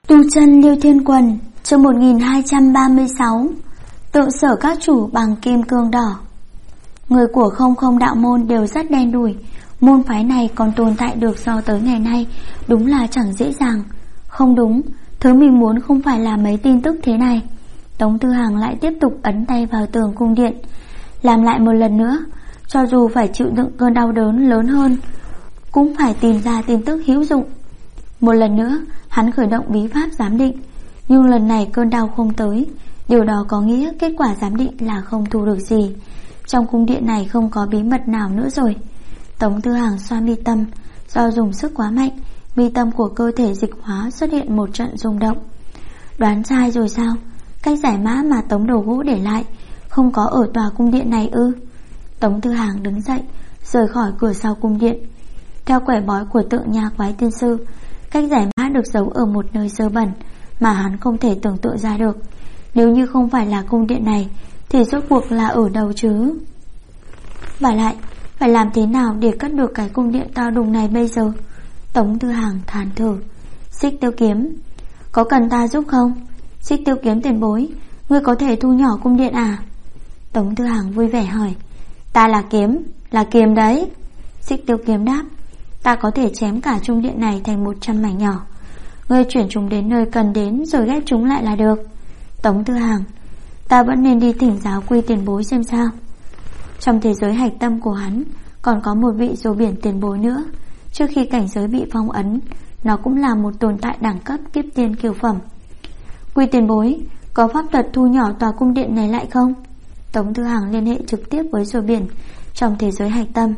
Tu chân Liêu Thiên Quần, chương 1236. Tượng sở các chủ bằng kim cương đỏ. Người của không không đạo môn đều rất đen đủi. Môn phái này còn tồn tại được do tới ngày nay đúng là chẳng dễ dàng. Không đúng, thứ mình muốn không phải là mấy tin tức thế này. Tống Tư Hằng lại tiếp tục ấn tay vào tường cung điện, làm lại một lần nữa. Cho dù phải chịu đựng cơn đau đớn lớn hơn, cũng phải tìm ra tin tức hữu dụng. Một lần nữa hắn khởi động bí pháp giám định, nhưng lần này cơn đau không tới. Điều đó có nghĩa kết quả giám định là không thu được gì. Trong cung điện này không có bí mật nào nữa rồi. Tống Tư Hằng xoa mi tâm, do dùng sức quá mạnh, mi tâm của cơ thể dịch hóa xuất hiện một trận rung động. Đoán sai rồi sao? Cách giải mã mà Tống Đồ Gỗ để lại không có ở tòa cung điện này ư? Tống Tư Hằng đứng dậy, rời khỏi cửa sau cung điện. Theo quẻ bói của tượng nhà quái tiên sư, cách giải mã được giấu ở một nơi sơ bẩn mà hắn không thể tưởng tượng ra được. Nếu như không phải là cung điện này thì rốt cuộc là ở đâu chứ? Và lại, phải làm thế nào để cất được cái cung điện to đùng này bây giờ? Tống Tư Hằng than thở. Xích Tiêu Kiếm, có cần ta giúp không? Xích Tiêu Kiếm tiền bối, ngươi có thể thu nhỏ cung điện à? Tống Tư Hằng vui vẻ hỏi. Ta là kiếm đấy. Xích Tiêu Kiếm đáp. Ta có thể chém cả trung điện này thành 100 mảnh nhỏ. Ngươi chuyển chúng đến nơi cần đến rồi ghép chúng lại là được. Tống Tư Hằng, ta vẫn nên đi thỉnh giáo Quy tiền bối xem sao. Trong thế giới hạch tâm của hắn còn có một vị rùa biển tiền bối nữa. Trước khi cảnh giới bị phong ấn, nó cũng là một tồn tại đẳng cấp kiếp tiên kiều phẩm. Quy tiền bối, có pháp thuật thu nhỏ tòa cung điện này lại không? Tống Tư Hằng liên hệ trực tiếp với rùa biển trong thế giới hạch tâm.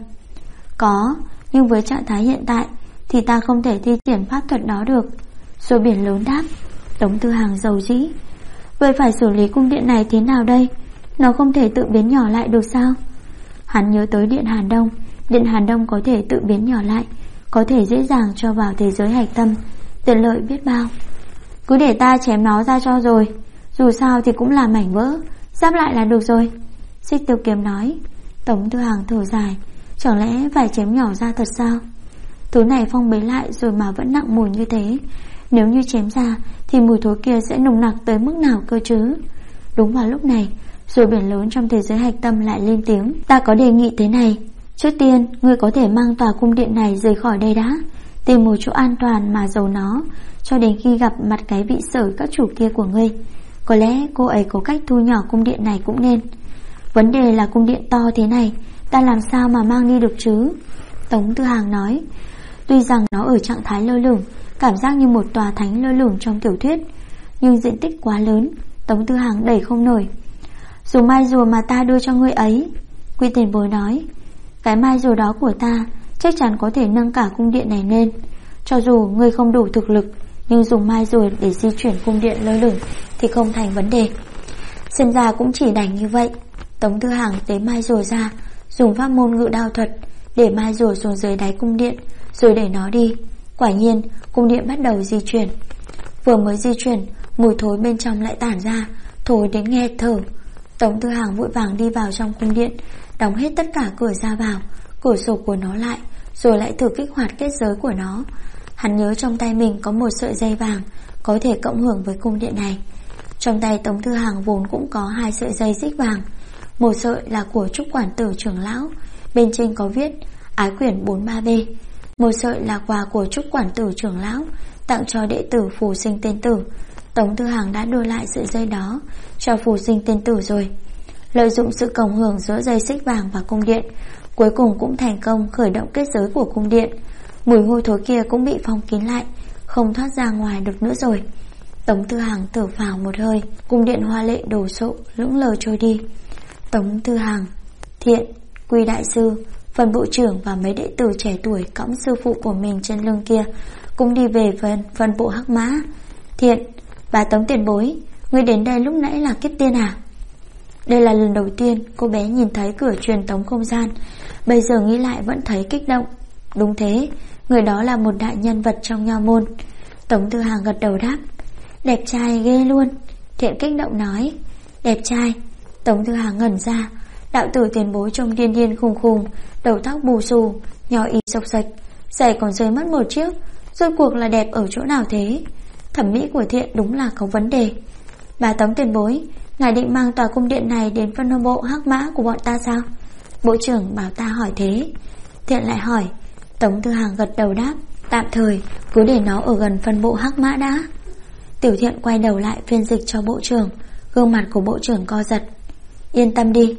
Có, nhưng với trạng thái hiện tại thì ta không thể thi triển pháp thuật đó được. Rùa biển lớn đáp. Tống Tư Hằng dầu dĩ. Vậy phải xử lý cung điện này thế nào đây? Nó không thể tự biến nhỏ lại được sao? Hắn nhớ tới Điện Hàn Đông. Điện Hàn Đông có thể tự biến nhỏ lại, có thể dễ dàng cho vào thế giới hạch tâm, tiện lợi biết bao. Cứ để ta chém nó ra cho rồi, dù sao thì cũng là mảnh vỡ, giáp lại là được rồi. Xích Tiêu Kiếm nói. Tống Tư Hằng thở dài. Chẳng lẽ phải chém nhỏ ra thật sao? Thứ này phong bế lại rồi mà vẫn nặng mùi như thế. Nếu như chém ra thì mùi thối kia sẽ nồng nặc tới mức nào cơ chứ? Đúng vào lúc này, rùa biển lớn trong thế giới hạch tâm lại lên tiếng. Ta có đề nghị thế này. Trước tiên, ngươi có thể mang tòa cung điện này rời khỏi đây đã, tìm một chỗ an toàn mà giấu nó cho đến khi gặp mặt cái vị sở các chủ kia của ngươi. Có lẽ cô ấy có cách thu nhỏ cung điện này cũng nên. Vấn đề là cung điện to thế này, ta làm sao mà mang đi được chứ? Tống Tư Hằng nói. Tuy rằng nó ở trạng thái lơ lửng, cảm giác như một tòa thánh lơ lửng trong tiểu thuyết, nhưng diện tích quá lớn, Tống Tư Hằng đẩy không nổi. Dù mai rùa mà ta đưa cho ngươi ấy, Quy tiền bối nói. Cái mai rùa đó của ta chắc chắn có thể nâng cả cung điện này lên. Cho dù ngươi không đủ thực lực, nhưng dùng mai rùa để di chuyển cung điện lơ lửng thì không thành vấn đề. Xem ra cũng chỉ đành như vậy. Tống Tư Hằng tế mai rùa ra, dùng pháp môn ngự đao thuật để mai rùa xuống dưới đáy cung điện, rồi để nó đi. Quả nhiên cung điện bắt đầu di chuyển. Vừa mới di chuyển, mùi thối bên trong lại tản ra, thối đến nghẹt thở. Tống Tư Hằng vội vàng đi vào trong cung điện, đóng hết tất cả cửa ra vào, cửa sổ của nó lại, rồi lại thử kích hoạt kết giới của nó. Hắn nhớ trong tay mình có một sợi dây vàng có thể cộng hưởng với cung điện này. Trong tay Tống Tư Hằng vốn cũng có 2 sợi dây xích vàng. Một sợi là của Trúc Quản Tử trưởng lão, bên trên có viết Ái Quyển 43B. Một sợi là quà của Trúc Quản Tử trưởng lão tặng cho đệ tử Phù Sinh Tên Tử. Tống Tư Hằng đã đưa lại sợi dây đó cho Phù Sinh Tên Tử rồi. Lợi dụng sự cộng hưởng giữa dây xích vàng và cung điện, cuối cùng cũng thành công khởi động kết giới của cung điện. Mùi hôi thối kia cũng bị phong kín lại, không thoát ra ngoài được nữa rồi. Tống Tư Hằng thở phào một hơi. Cung điện hoa lệ đồ sộ lững lờ trôi đi. Tống Tư Hằng, Thiện, Quy đại sư, Phần bộ trưởng và mấy đệ tử trẻ tuổi cõng sư phụ của mình trên lưng kia cũng đi về phân bộ hắc mã. Thiện, bà Tống tiền bối, ngươi đến đây lúc nãy là kiếp tiên à? Đây là lần đầu tiên cô bé nhìn thấy cửa truyền tống không gian, bây giờ nghĩ lại vẫn thấy kích động. Đúng thế, người đó là một đại nhân vật trong nho môn. Tống Tư Hằng gật đầu đáp. Đẹp trai ghê luôn. Thiện kích động nói. Đẹp trai. Tống Tư Hằng ngẩn ra. Đạo tử tiền bối trông điên điên khùng khùng, đầu tóc bù xù, nhỏ y xộc xệch, giày còn rơi mất một chiếc. Rốt cuộc là đẹp ở chỗ nào thế? thẩm mỹ của Thiện đúng là có vấn đề. Bà Tống tiền bối, ngài định mang tòa cung điện này đến phân bộ Hắc Mã của bọn ta sao? Bộ trưởng bảo ta hỏi thế. Thiện lại hỏi. Tống Thư Hàng gật đầu đáp, tạm thời cứ để nó ở gần phân bộ Hắc Mã đã. Tiểu Thiện quay đầu lại phiên dịch cho bộ trưởng. Gương mặt của bộ trưởng co giật. Yên tâm đi.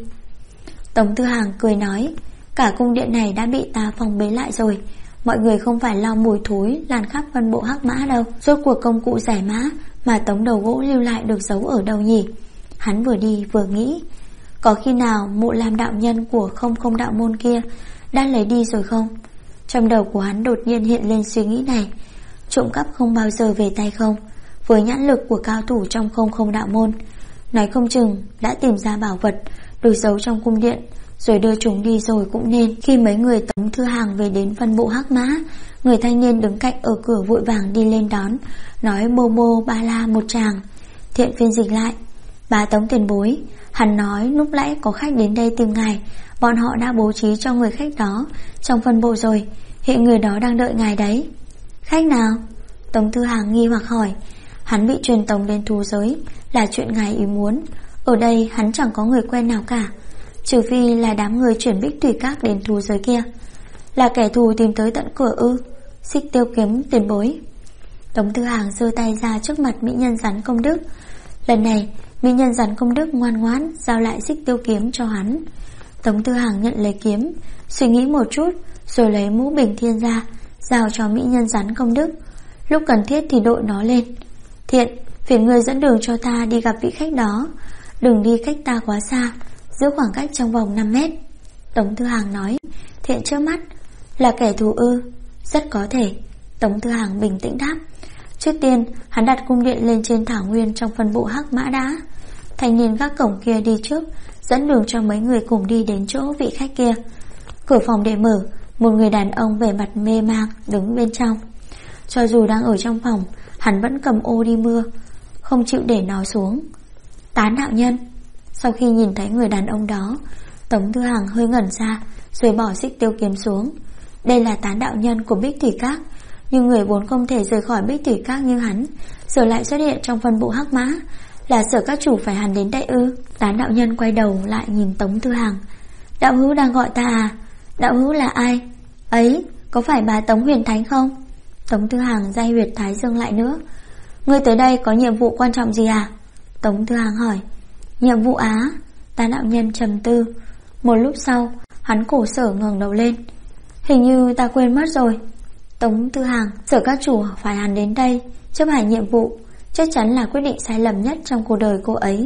Tống Thư Hàng cười nói, cả cung điện này đã bị ta phòng bế lại rồi. Mọi người không phải lo mùi thối lan khắp phân bộ Hắc Mã đâu. Rốt cuộc công cụ giải mã mà tống đầu gỗ lưu lại được giấu ở đâu nhỉ? Hắn vừa đi vừa nghĩ, có khi nào Mộ Lam đạo nhân của không đạo môn kia đã lấy đi rồi không? Trong đầu của hắn đột nhiên hiện lên suy nghĩ này. Trộm cắp không bao giờ về tay không. Với nhãn lực của cao thủ trong không đạo môn, nói không chừng đã tìm ra bảo vật được giấu trong cung điện rồi đưa chúng đi rồi cũng nên. Khi mấy người Tống Thư Hàng về đến phân bộ Hắc Mã, người thanh niên đứng cạnh ở cửa vội vàng đi lên đón, nói mô mô ba la một tràng. Thiện phiên dịch lại, bà Tống tiền bối, hắn nói lúc nãy có khách đến đây tìm ngài, bọn họ đã bố trí cho người khách đó trong phân bộ rồi, hiện người đó đang đợi ngài đấy. Khách nào? Tống Thư Hàng nghi hoặc hỏi. Hắn bị truyền tống đến thú giới là chuyện ngài ý muốn. Ở đây hắn chẳng có người quen nào cả, trừ phi là đám người chuyển Bích Thủy Các đến thú giới kia. Là kẻ thù tìm tới tận cửa ư? Xích Tiêu Kiếm tiền bối. Tống Thư Hàng giơ tay ra trước mặt mỹ nhân rắn công đức. Lần này mỹ nhân rắn công đức ngoan ngoãn giao lại Xích Tiêu Kiếm cho hắn. Tống Thư Hàng nhận lấy kiếm, suy nghĩ một chút rồi lấy mũ bình thiên ra giao cho mỹ nhân rắn công đức. Lúc cần thiết thì đội nó lên. Thiện, phiền người dẫn đường cho ta đi gặp vị khách đó, đừng đi cách ta quá xa, giữ khoảng cách trong vòng 5 mét. Tống Thư Hàng nói. Thiện trước mắt, là kẻ thù ư? Rất có thể. Tống Thư Hàng bình tĩnh đáp. Trước tiên hắn đặt cung điện lên trên thảo nguyên trong phân bộ Hắc Mã đã. Thanh niên gác cổng kia đi trước, dẫn đường cho mấy người cùng đi đến chỗ vị khách kia. Cửa phòng để mở, một người đàn ông vẻ mặt mê mang đứng bên trong. Cho dù đang ở trong phòng, hắn vẫn cầm ô đi mưa, không chịu để nó xuống. Tán đạo nhân. Sau khi nhìn thấy người đàn ông đó, Tống Thư Hàng hơi ngẩn ra rồi bỏ Xích Tiêu Kiếm xuống. Đây là Tán đạo nhân của Bích Thủy Các, nhưng người vốn không thể rời khỏi Bích Thủy Các như hắn giờ lại xuất hiện trong phân bộ Hắc Mã. Là Sở các chủ phải hắn đến đây ư? Tán đạo nhân quay đầu lại nhìn Tống Thư Hàng. Đạo hữu đang gọi ta à? Đạo hữu là ai? Ấy, có phải bà Tống Huyền Thánh không? Tống Thư Hàng day huyệt thái dương lại nữa. Ngươi tới đây có nhiệm vụ quan trọng gì à? Tống Thư Hàng hỏi. Nhiệm vụ á? Tán đạo nhân trầm tư. Một lúc sau hắn khổ sở ngẩng đầu lên. Hình như ta quên mất rồi. Tống Thư Hàng, Sở các chủ phải hắn đến đây chấp hành nhiệm vụ, chắc chắn là quyết định sai lầm nhất trong cuộc đời cô ấy.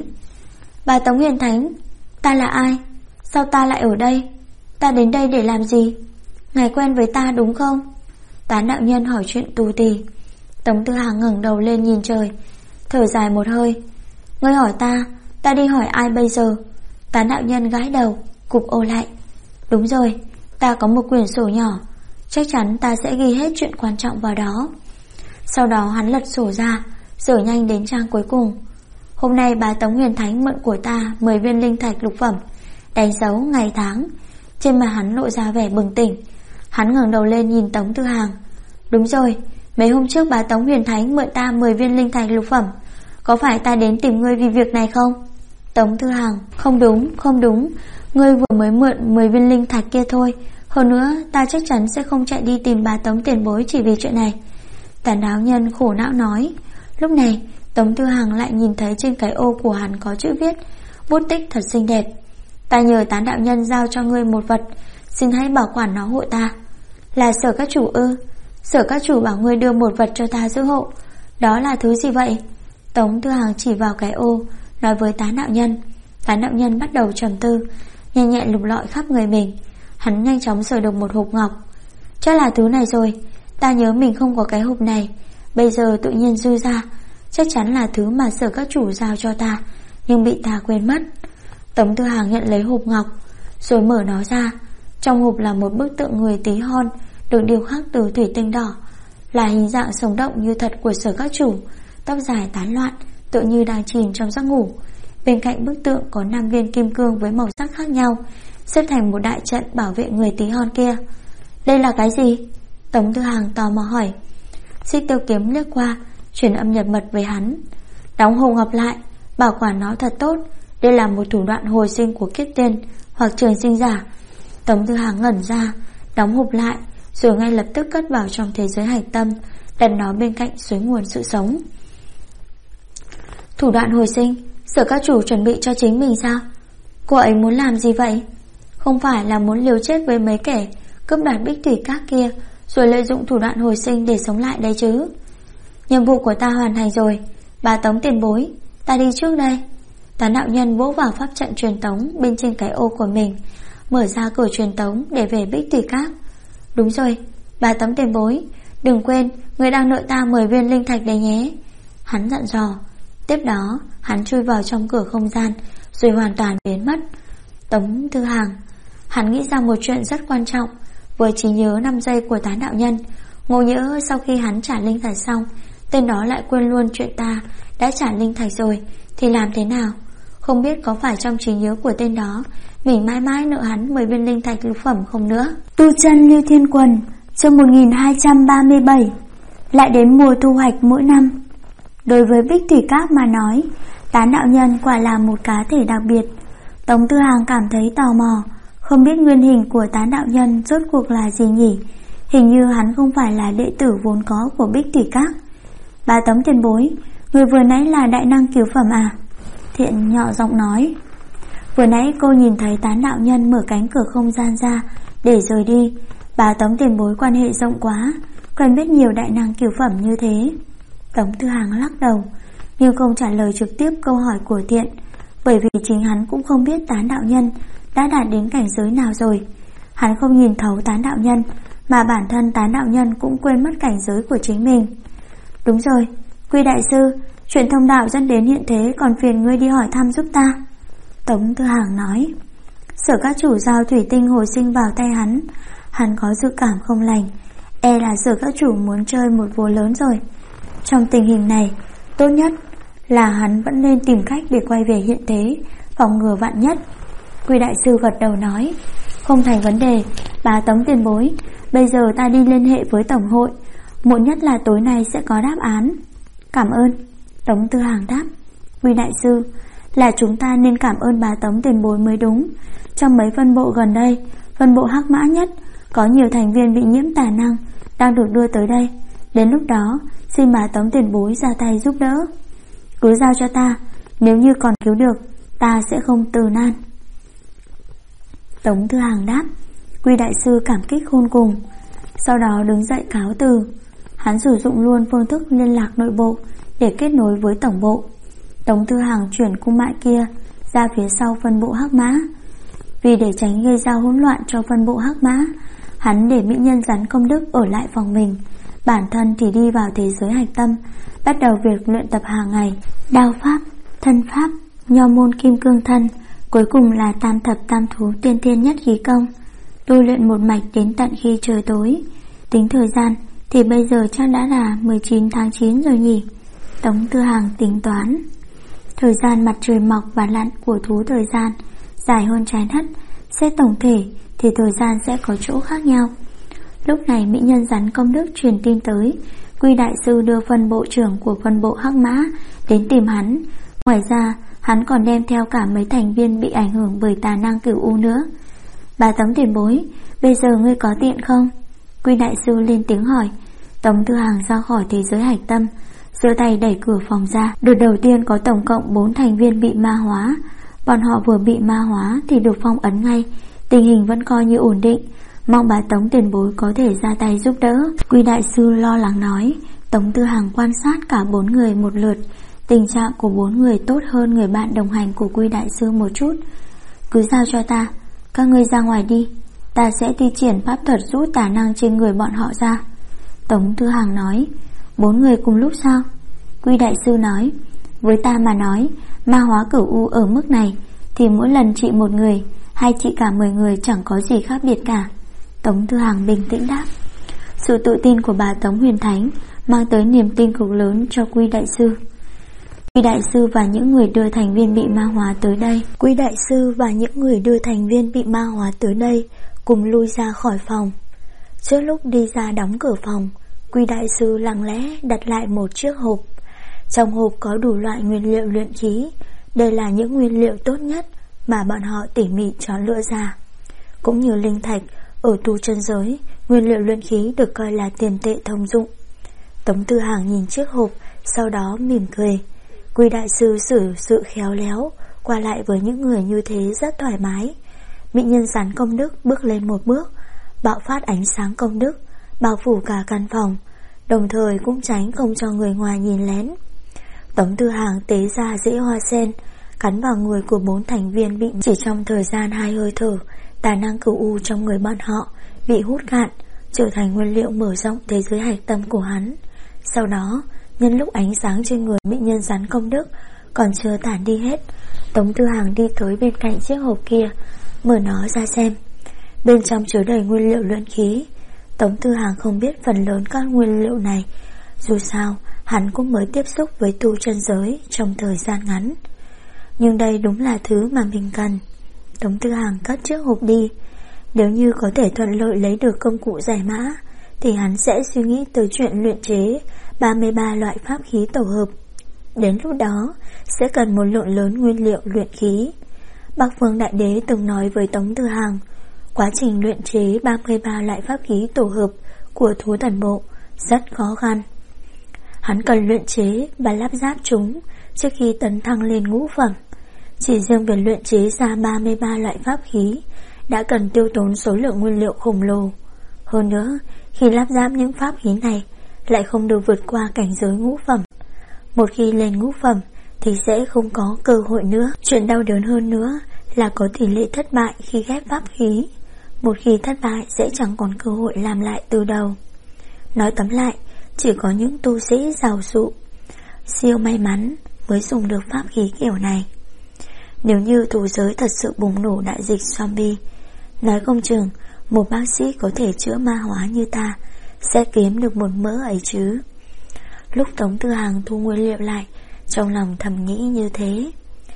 Bà Tống Huyền Thánh, ta là ai? Sao ta lại ở đây? Ta đến đây để làm gì? Ngài quen với ta đúng không? Tán đạo nhân hỏi chuyện tù tì. Tống Thư Hàng ngẩng đầu lên nhìn trời, thở dài một hơi. Ngươi hỏi ta đi hỏi ai bây giờ? Tán đạo nhân gãi đầu, cụp ô lại. Đúng rồi, ta có một quyển sổ nhỏ, chắc chắn ta sẽ ghi hết chuyện quan trọng vào đó. Sau đó hắn lật sổ ra, dở nhanh đến trang cuối cùng. Hôm nay bà Tống Huyền Thánh mượn của ta 10 viên linh thạch lục phẩm, đánh dấu ngày tháng. Trên mặt hắn lộ ra vẻ bừng tỉnh. Hắn ngẩng đầu lên nhìn Tống Thư Hàng. Đúng rồi, mấy hôm trước bà Tống Huyền Thánh mượn ta 10 viên linh thạch lục phẩm. Có phải ta đến tìm ngươi vì việc này không? Tống Thư Hàng. Không đúng, ngươi vừa mới mượn 10 viên linh thạch kia thôi. Hơn nữa ta chắc chắn sẽ không chạy đi tìm bà Tống tiền bối chỉ vì chuyện này. Tán đạo nhân khổ não nói. Lúc này Tống Thư Hàng lại nhìn thấy trên cái ô của hắn có chữ viết, bút tích thật xinh đẹp. Ta nhờ Tán đạo nhân giao cho ngươi một vật, xin hãy bảo quản nó hộ ta. Là Sở các chủ ư? Sở các chủ bảo ngươi đưa một vật cho ta giữ hộ. Đó là thứ gì vậy? Tống Thư Hàng chỉ vào cái ô, nói với Tán đạo nhân. Tán đạo nhân bắt đầu trầm tư, nhanh nhẹn lục lọi khắp người mình. Hắn nhanh chóng sờ được một hộp ngọc. Chắc là thứ này rồi, ta nhớ mình không có cái hộp này, bây giờ tự nhiên dư ra. Chắc chắn là thứ mà Sở các chủ giao cho ta, nhưng bị ta quên mất. Tống Thư Hàng nhận lấy hộp ngọc, rồi mở nó ra. Trong hộp là một bức tượng người tí hon, được điêu khắc từ thủy tinh đỏ, là hình dạng sống động như thật của Sở các chủ, tóc dài tán loạn, tựa như đang chìm trong giấc ngủ. Bên cạnh bức tượng có 5 viên kim cương với màu sắc khác nhau, xếp thành một đại trận bảo vệ người tí hon kia. Đây là cái gì? Tống Thư Hàng tò mò hỏi. Xích Tiêu Kiếm lướt qua, truyền âm nhập mật với hắn, đóng hộp ngọc lại, bảo quản nó thật tốt. Đây là một thủ đoạn hồi sinh của kiếp tiên hoặc trường sinh giả. Tống Tư Hằng ngẩn ra, đóng hộp lại, rồi ngay lập tức cất vào trong thế giới hạch tâm, đặt nó bên cạnh suối nguồn sự sống. Thủ đoạn hồi sinh, Sở các chủ chuẩn bị cho chính mình sao? Cô ấy muốn làm gì vậy? Không phải là muốn liều chết với mấy kẻ cướp đoạt bích thủy các kia, rồi lợi dụng thủ đoạn hồi sinh để sống lại đấy chứ? Nhiệm vụ của ta hoàn thành rồi, bà Tống tiền bối, ta đi trước đây. Tán đạo nhân vỗ vào pháp trận truyền tống bên trên cái ô của mình, mở ra cửa truyền tống để về bích thủy các. Đúng rồi, bà Tống tiền bối, đừng quên người đang nợ ta 10 viên linh thạch đấy nhé, hắn dặn dò. Tiếp đó hắn chui vào trong cửa không gian, rồi hoàn toàn biến mất. Tống Tư Hằng, hắn nghĩ ra một chuyện rất quan trọng. Với trí nhớ 5 giây của Tán đạo nhân, ngộ nhỡ sau khi hắn trả linh thạch xong, tên đó lại quên luôn chuyện ta đã trả linh thạch rồi, thì làm thế nào? Không biết có phải trong trí nhớ của tên đó mình mãi mãi nợ hắn 10 viên linh thạch lục phẩm không nữa. Tu chân Lưu Thiên Quần, chương 1237. Lại đến mùa thu hoạch mỗi năm. Đối với Bích Thủy Các mà nói, Tán đạo nhân quả là một cá thể đặc biệt. Tống Tư Hằng cảm thấy tò mò, không biết nguyên hình của Tán đạo nhân rốt cuộc là gì nhỉ? Hình như hắn không phải là đệ tử vốn có của Bích Thủy Các. Bà Tống tiền bối, người vừa nãy là đại năng cứu phẩm à? Thiện nhỏ giọng nói. Vừa nãy cô nhìn thấy Tán đạo nhân mở cánh cửa không gian ra để rời đi. Bà Tống tiền bối quan hệ rộng quá, quen biết nhiều đại năng cứu phẩm như thế. Tống Tư Hằng lắc đầu, nhưng không trả lời trực tiếp câu hỏi của Thiện, bởi vì chính hắn cũng không biết Tán đạo nhân đã đạt đến cảnh giới nào rồi. Hắn không nhìn thấu Tán đạo nhân, mà bản thân Tán đạo nhân cũng quên mất cảnh giới của chính mình. Đúng rồi, Quy đại sư, chuyện thông đạo dẫn đến hiện thế còn phiền ngươi đi hỏi thăm giúp ta. Tống Tư Hằng nói. Sở các chủ giao thủy tinh hồi sinh vào tay hắn, hắn có dự cảm không lành, e là Sở các chủ muốn chơi một vố lớn rồi. Trong tình hình này, tốt nhất là hắn vẫn nên tìm cách để quay về hiện thế, phòng ngừa vạn nhất. Quy đại sư gật đầu nói. Không thành vấn đề, bà Tống tiền bối, bây giờ ta đi liên hệ với tổng hội, muộn nhất là tối nay sẽ có đáp án. Cảm ơn. Tống Tư Hằng đáp. Quy đại sư, là chúng ta nên cảm ơn bà Tống tiền bối mới đúng. Trong mấy phân bộ gần đây, phân bộ Hắc Mã nhất, có nhiều thành viên bị nhiễm tà năng đang được đưa tới đây. Đến lúc đó xin bà Tống tiền bối ra tay giúp đỡ. Cứ giao cho ta, nếu như còn cứu được, ta sẽ không từ nan. Tống Tư Hằng đáp. Quy đại sư cảm kích khôn cùng, sau đó đứng dậy cáo từ. Hắn sử dụng luôn phương thức liên lạc nội bộ để kết nối với tổng bộ. Tống Tư Hằng chuyển cung mại kia ra phía sau phân bộ Hắc Mã. Vì để tránh gây ra hỗn loạn cho phân bộ Hắc Mã, hắn để mỹ nhân rắn công đức ở lại phòng mình, bản thân thì đi vào thế giới hạch tâm, bắt đầu việc luyện tập hàng ngày. Đao pháp, thân pháp, nho môn kim cương thân, cuối cùng là tam thập tam thú tiên thiên nhất khí công, tu luyện một mạch đến tận khi trời tối. Tính thời gian thì bây giờ chắc đã là 19 tháng 9 rồi nhỉ? Tống Tư Hằng tính toán. Thời gian mặt trời mọc và lặn của thú thời gian dài hơn trái đất, xét tổng thể thì thời gian sẽ có chỗ khác nhau. Lúc này mỹ nhân rắn công đức truyền tin tới, Quy đại sư đưa phân bộ trưởng của phân bộ Hắc Mã đến tìm hắn. Ngoài ra hắn còn đem theo cả mấy thành viên bị ảnh hưởng bởi tà năng cửu u nữa. Bà Tống tiền bối, bây giờ ngươi có tiện không? Quy đại sư lên tiếng hỏi. Tống Tư Hằng ra khỏi thế giới hạch tâm, giơ tay đẩy cửa phòng ra. Đợt đầu tiên có tổng cộng 4 thành viên bị ma hóa. Bọn họ vừa bị ma hóa thì được phong ấn ngay, tình hình vẫn coi như ổn định, mong bà Tống tiền bối có thể ra tay giúp đỡ. Quy đại sư lo lắng nói. Tống Tư Hằng quan sát cả 4 người một lượt. Tình trạng của 4 người tốt hơn người bạn đồng hành của Quy đại sư một chút. Cứ giao cho ta, các ngươi ra ngoài đi, ta sẽ thi triển pháp thuật rút tà năng trên người bọn họ ra. Tống Tư Hằng nói. 4 người cùng lúc sao? Quy đại sư nói. Với ta mà nói, ma hóa cửu u ở mức này thì mỗi lần trị một người hay trị cả 10 người chẳng có gì khác biệt cả. Tống Tư Hằng bình tĩnh đáp. Sự tự tin của bà Tống Huyền Thánh mang tới niềm tin cực lớn cho Quy đại sư. Quy đại sư và những người đưa thành viên bị ma hóa tới đây. Quy đại sư và những người đưa thành viên bị ma hóa tới đây cùng lui ra khỏi phòng. Trước lúc đi ra đóng cửa phòng, Quy đại sư lặng lẽ đặt lại một chiếc hộp. Trong hộp có đủ loại nguyên liệu luyện khí. Đây là những nguyên liệu tốt nhất mà bọn họ tỉ mỉ chọn lựa ra. Cũng như linh thạch, ở tu chân giới, nguyên liệu luyện khí được coi là tiền tệ thông dụng. Tống Tư Hàng nhìn chiếc hộp, sau đó mỉm cười. Quy đại sư xử sự khéo léo, qua lại với những người như thế rất thoải mái. Mỹ nhân rắn công đức bước lên một bước, bạo phát ánh sáng công đức, bao phủ cả căn phòng, đồng thời cũng tránh không cho người ngoài nhìn lén. Tống Tư Hàng tế ra rễ hoa sen, cắn vào người của 4 thành viên bị chỉ trong thời gian 2 hơi thở, tài năng cửu u trong người bọn họ bị hút cạn, trở thành nguyên liệu mở rộng thế giới hạch tâm của hắn. Sau đó, nhân lúc ánh sáng trên người mỹ nhân rắn công đức còn chưa tản đi hết, Tống Tư Hàng đi tới bên cạnh chiếc hộp kia, mở nó ra xem. Bên trong chứa đầy nguyên liệu luyện khí. Tống Tư Hàng không biết phần lớn các nguyên liệu này, dù sao hắn cũng mới tiếp xúc với tu chân giới trong thời gian ngắn. Nhưng đây đúng là thứ mà mình cần. Tống Tư Hàng cất chiếc hộp đi. Nếu như có thể thuận lợi lấy được công cụ giải mã, thì hắn sẽ suy nghĩ tới chuyện luyện chế 33 loại pháp khí tổ hợp. Đến lúc đó sẽ cần một lượng lớn nguyên liệu luyện khí. Bắc Vương Đại Đế từng nói với Tống Tư Hàng, quá trình luyện chế 33 loại pháp khí tổ hợp của Thú Thần Bộ rất khó khăn. Hắn cần luyện chế và lắp ráp chúng trước khi tấn thăng lên ngũ phẩm. Chỉ riêng việc luyện chế ra 33 loại pháp khí đã cần tiêu tốn số lượng nguyên liệu khổng lồ. Hơn nữa, khi lắp ráp những pháp khí này lại không được vượt qua cảnh giới ngũ phẩm. Một khi lên ngũ phẩm thì sẽ không có cơ hội nữa. Chuyện đau đớn hơn nữa là có tỷ lệ thất bại khi ghép pháp khí. Một khi thất bại sẽ chẳng còn cơ hội làm lại từ đầu. Nói tóm lại, chỉ có những tu sĩ giàu sụ, siêu may mắn mới dùng được pháp khí kiểu này. Nếu như thú giới thật sự bùng nổ đại dịch zombie, nói không chừng một bác sĩ có thể chữa ma hóa như ta sẽ kiếm được một mớ ấy chứ. Lúc Tống Tư Hàng thu nguyên liệu lại, trong lòng thầm nghĩ như thế.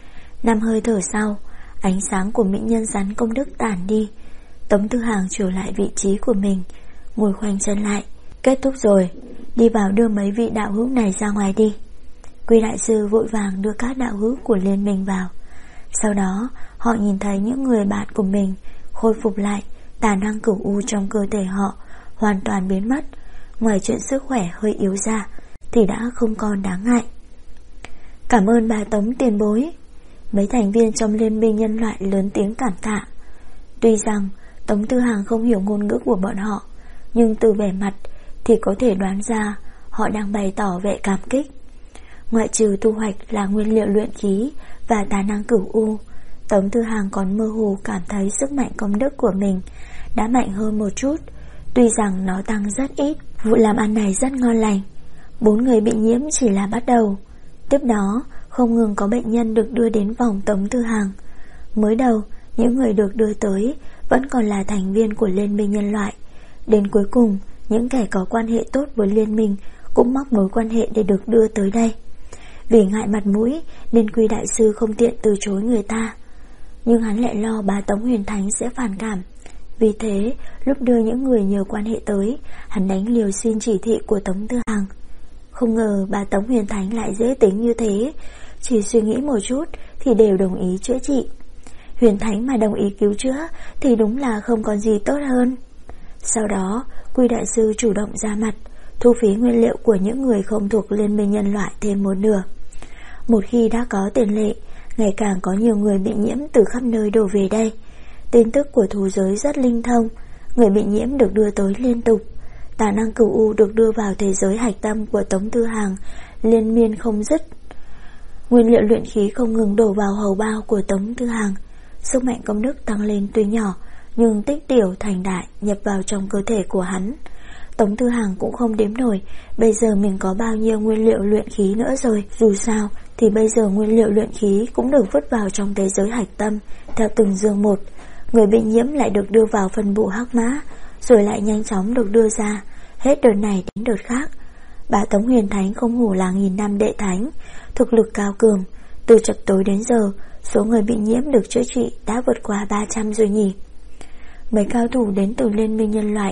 5 hơi thở sau, ánh sáng của mỹ nhân rắn công đức tản đi. Tống Tư Hàng trở lại vị trí của mình, ngồi khoanh chân lại. Kết thúc rồi, đi vào đưa mấy vị đạo hữu này ra ngoài đi. Quy đại sư vội vàng đưa các đạo hữu của liên minh vào. Sau đó họ nhìn thấy những người bạn của mình khôi phục lại, tài năng cửu u trong cơ thể họ hoàn toàn biến mất. Ngoài chuyện sức khỏe hơi yếu ra thì đã không còn đáng ngại. Cảm ơn bà Tống tiền bối. Mấy thành viên trong liên minh nhân loại lớn tiếng cảm tạ. Tuy rằng Tống Tư Hàng không hiểu ngôn ngữ của bọn họ, nhưng từ vẻ mặt thì có thể đoán ra họ đang bày tỏ vẻ cảm kích. Ngoại trừ thu hoạch là nguyên liệu luyện khí và tài năng cửu u, Tống Tư Hàng còn mơ hồ cảm thấy sức mạnh công đức của mình đã mạnh hơn một chút. Tuy rằng nó tăng rất ít, vụ làm ăn này rất ngon lành. 4 người bị nhiễm chỉ là bắt đầu. Tiếp đó không ngừng có bệnh nhân được đưa đến phòng Tống Tư Hàng. Mới đầu những người được đưa tới vẫn còn là thành viên của liên minh nhân loại. Đến cuối cùng những kẻ có quan hệ tốt với liên minh cũng móc nối quan hệ để được đưa tới đây. Vì ngại mặt mũi nên Quy đại sư không tiện từ chối người ta, nhưng hắn lại lo bà Tống Huyền Thánh sẽ phản cảm. Vì thế lúc đưa những người nhờ quan hệ tới, hắn đánh liều xin chỉ thị của Tống Tư Hàng. Không ngờ bà Tống Huyền Thánh lại dễ tính như thế, chỉ suy nghĩ một chút thì đều đồng ý chữa trị. Huyền Thánh mà đồng ý cứu chữa thì đúng là không còn gì tốt hơn. Sau đó Quy đại sư chủ động ra mặt thu phí nguyên liệu của những người không thuộc liên minh nhân loại thêm một nửa. Một khi đã có tiền lệ, ngày càng có nhiều người bị nhiễm từ khắp nơi đổ về đây. Tin tức của thú giới rất linh thông, người bị nhiễm được đưa tới liên tục. Tài năng cửu u được đưa vào thế giới hạch tâm của Tống Tư Hàng liên miên không dứt. Nguyên liệu luyện khí không ngừng đổ vào hầu bao của Tống Tư Hàng. Sức mạnh công đức tăng lên tuy nhỏ, nhưng tích tiểu thành đại nhập vào trong cơ thể của hắn. Tống Tư Hàng cũng không đếm nổi bây giờ mình có bao nhiêu nguyên liệu luyện khí nữa rồi. Dù sao thì bây giờ nguyên liệu luyện khí cũng được vứt vào trong thế giới hạch tâm theo từng dương một. Người bị nhiễm lại được đưa vào phân bộ hắc mã, rồi lại nhanh chóng được đưa ra, hết đợt này đến đợt khác. Bà Tống Huyền Thánh không hổ là 1000 năm đệ thánh, thực lực cao cường. Từ chập tối đến giờ, số người bị nhiễm được chữa trị đã vượt qua 300 rồi nhỉ. Mấy cao thủ đến từ liên minh nhân loại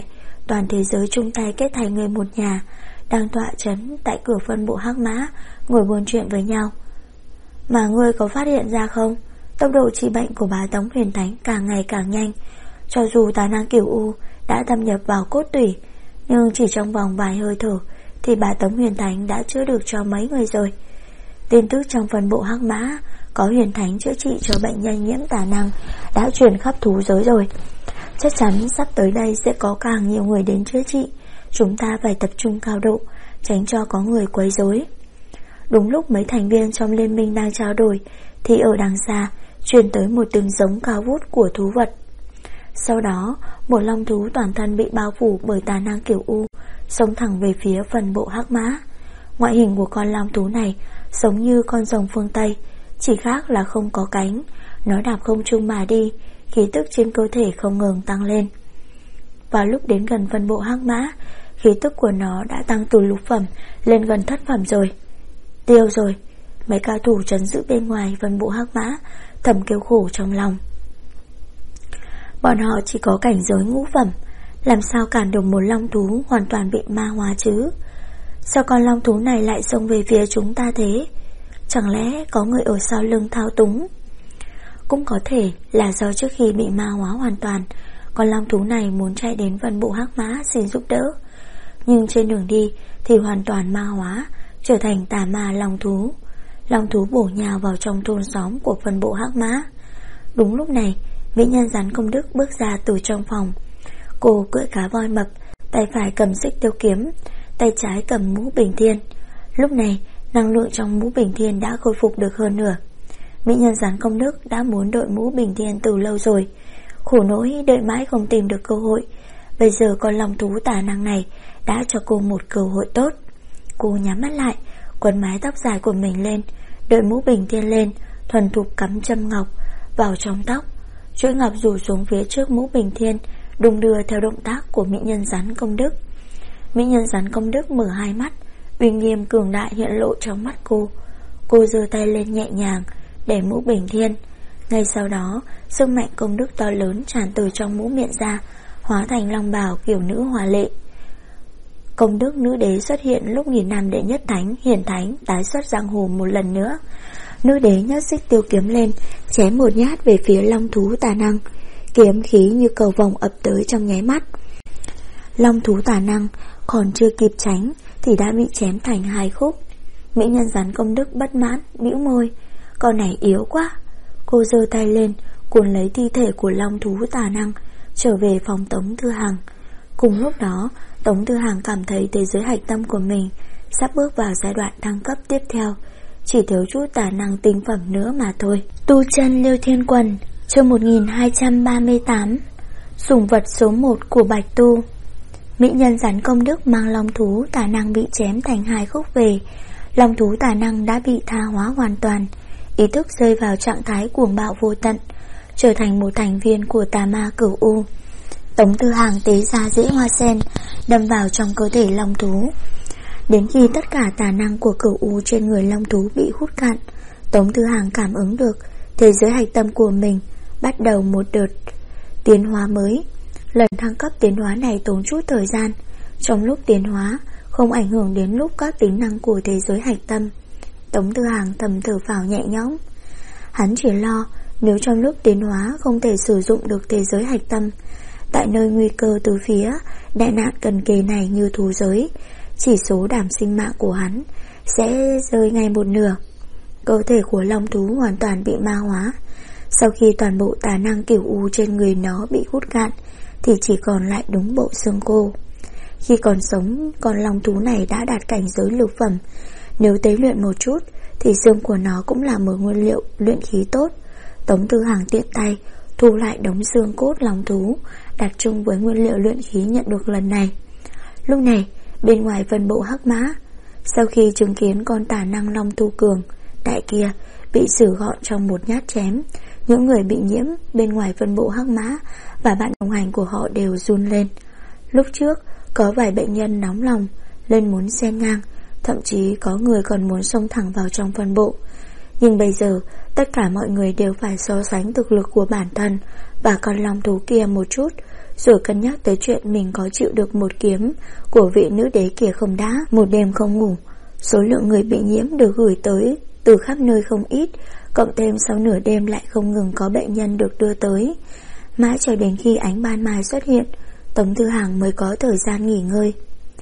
toàn thế giới chung tay kết thành người một nhà, đang tọa trấn tại cửa phân bộ Hắc Mã, ngồi buôn chuyện với nhau. Mà ngươi có phát hiện ra không, tốc độ trị bệnh của bá Tống Huyền Thánh càng ngày càng nhanh. Cho dù tà năng Cửu U đã thâm nhập vào cốt tủy, nhưng chỉ trong vòng vài hơi thở thì bá Tống Huyền Thánh đã chữa được cho mấy người rồi. Tin tức trong phân bộ Hắc Mã có Huyền Thánh chữa trị cho bệnh nhân nhiễm tà năng đã truyền khắp thú giới rồi. Chắc chắn sắp tới đây sẽ có càng nhiều người đến chữa trị. Chúng ta phải tập trung cao độ, tránh cho có người quấy rối. Đúng lúc mấy thành viên trong liên minh đang trao đổi thì ở đằng xa truyền tới một tiếng giống cao vút của thú vật. Sau đó một long thú toàn thân bị bao phủ bởi tà năng Cửu U xông thẳng về phía phần bộ Hắc Mã. Ngoại hình của con long thú này giống như con rồng phương Tây, chỉ khác là không có cánh. Nó đạp không trung mà đi, khí tức trên cơ thể không ngừng tăng lên. Vào lúc đến gần phần bộ Hắc Mã, khí tức của nó đã tăng từ lục phẩm lên gần thất phẩm rồi. Tiêu rồi. Mấy cao thủ trấn giữ bên ngoài phần bộ Hắc Mã thầm kêu khổ trong lòng. Bọn họ chỉ có cảnh giới ngũ phẩm, làm sao cản được một long thú hoàn toàn bị ma hóa chứ? Sao con long thú này lại xông về phía chúng ta thế? Chẳng lẽ có người ở sau lưng thao túng? Cũng có thể là do trước khi bị ma hóa hoàn toàn, con long thú này muốn chạy đến phần bộ Hắc Mã xin giúp đỡ, nhưng trên đường đi thì hoàn toàn ma hóa, trở thành tà ma long thú. Long thú bổ nhào vào trong thôn xóm của phần bộ Hắc Mã. Đúng lúc này, mỹ nhân Gián Công Đức bước ra từ trong phòng. Cô cưỡi cá voi mập, tay phải cầm xích tiêu kiếm, tay trái cầm mũ bình thiên. Lúc này, năng lượng trong mũ bình thiên đã khôi phục được hơn nửa. Mỹ nhân Gián Công Đức đã muốn đội mũ bình thiên từ lâu rồi, khổ nỗi đợi mãi không tìm được cơ hội. Bây giờ con long thú tà năng này đã cho cô một cơ hội tốt. Cô nhắm mắt lại, quấn mái tóc dài của mình lên, đội mũ bình thiên lên, thuần thục cắm châm ngọc vào trong tóc. Chuỗi ngọc rủ xuống phía trước mũ bình thiên, đung đưa theo động tác của mỹ nhân Gián Công Đức. Mỹ nhân Gián Công Đức mở hai mắt, uy nghiêm cường đại hiện lộ trong mắt cô. Cô giơ tay lên nhẹ nhàng để mũ bình thiên. Ngay sau đó, sức mạnh công đức to lớn tràn từ trong mũ miệng ra, hóa thành long bào kiểu nữ hòa lệ. Công đức nữ đế xuất hiện lúc nghìn năm đệ nhất thánh hiển thánh tái xuất giang hồ một lần nữa. Nữ đế nhấc xích tiêu kiếm lên, chém một nhát về phía long thú tà năng. Kiếm khí như cầu vồng ập tới trong nháy mắt. Long thú tà năng còn chưa kịp tránh thì đã bị chém thành hai khúc. Mỹ nhân Gián Công Đức bất mãn, bĩu môi. Con này yếu quá. Cô giơ tay lên, cuốn lấy thi thể của long thú tà năng, trở về phòng Tống Thư Hằng. Cùng lúc đó, Tống Thư Hằng cảm thấy thế giới hạch tâm của mình sắp bước vào giai đoạn thăng cấp tiếp theo, chỉ thiếu chút tà năng tinh phẩm nữa mà thôi. Tu chân Liêu Thiên Quần, chương 1238. Sủng vật số 1 của Bạch Tu. Mỹ nhân Gián Công Đức mang long thú tà năng bị chém thành hai khúc về. Long thú tà năng đã bị tha hóa hoàn toàn, ý thức rơi vào trạng thái cuồng bạo vô tận, trở thành một thành viên của tà ma Cửu U. Tống Thư Hằng tế ra rễ hoa sen, đâm vào trong cơ thể long thú. Đến khi tất cả tà năng của Cửu U trên người long thú bị hút cạn, Tống Thư Hằng cảm ứng được thế giới hạch tâm của mình bắt đầu một đợt tiến hóa mới. Lần thăng cấp tiến hóa này tốn chút thời gian. Trong lúc tiến hóa không ảnh hưởng đến lúc các tính năng của thế giới hạch tâm. Tống Thư Hằng thầm thở phào nhẹ nhõm. Hắn chỉ lo nếu trong lúc tiến hóa không thể sử dụng được thế giới hạch tâm, tại nơi nguy cơ từ phía đại nạn cần kề này như thú giới, chỉ số đảm sinh mạng của hắn sẽ rơi ngay một nửa. Cơ thể của long thú hoàn toàn bị ma hóa. Sau khi toàn bộ tà năng Cửu U trên người nó bị hút cạn thì chỉ còn lại đúng bộ xương cô. Khi còn sống, con long thú này đã đạt cảnh giới lục phẩm. Nếu tế luyện một chút thì xương của nó cũng là một nguyên liệu luyện khí tốt. Tống Thư Hằng tiện tay thu lại đống xương cốt long thú, đặt chung với nguyên liệu luyện khí nhận được lần này. Lúc này, bên ngoài phân bộ Hắc Mã, sau khi chứng kiến con tà năng long thú cường đại kia bị xử gọn trong một nhát chém, những người bị nhiễm bên ngoài phân bộ Hắc Mã và bạn đồng hành của họ đều run lên. Lúc trước có vài bệnh nhân nóng lòng lên muốn xen ngang, thậm chí có người còn muốn xông thẳng vào trong phân bộ. Nhưng bây giờ tất cả mọi người đều phải so sánh thực lực của bản thân và con long thú kia một chút, rồi cân nhắc tới chuyện mình có chịu được một kiếm của vị nữ đế kia không đã. Một đêm không ngủ, số lượng người bị nhiễm được gửi tới từ khắp nơi không ít, cộng thêm sau nửa đêm lại không ngừng có bệnh nhân được đưa tới. Mãi cho đến khi ánh ban mai xuất hiện, Tống Thư Hàng mới có thời gian nghỉ ngơi.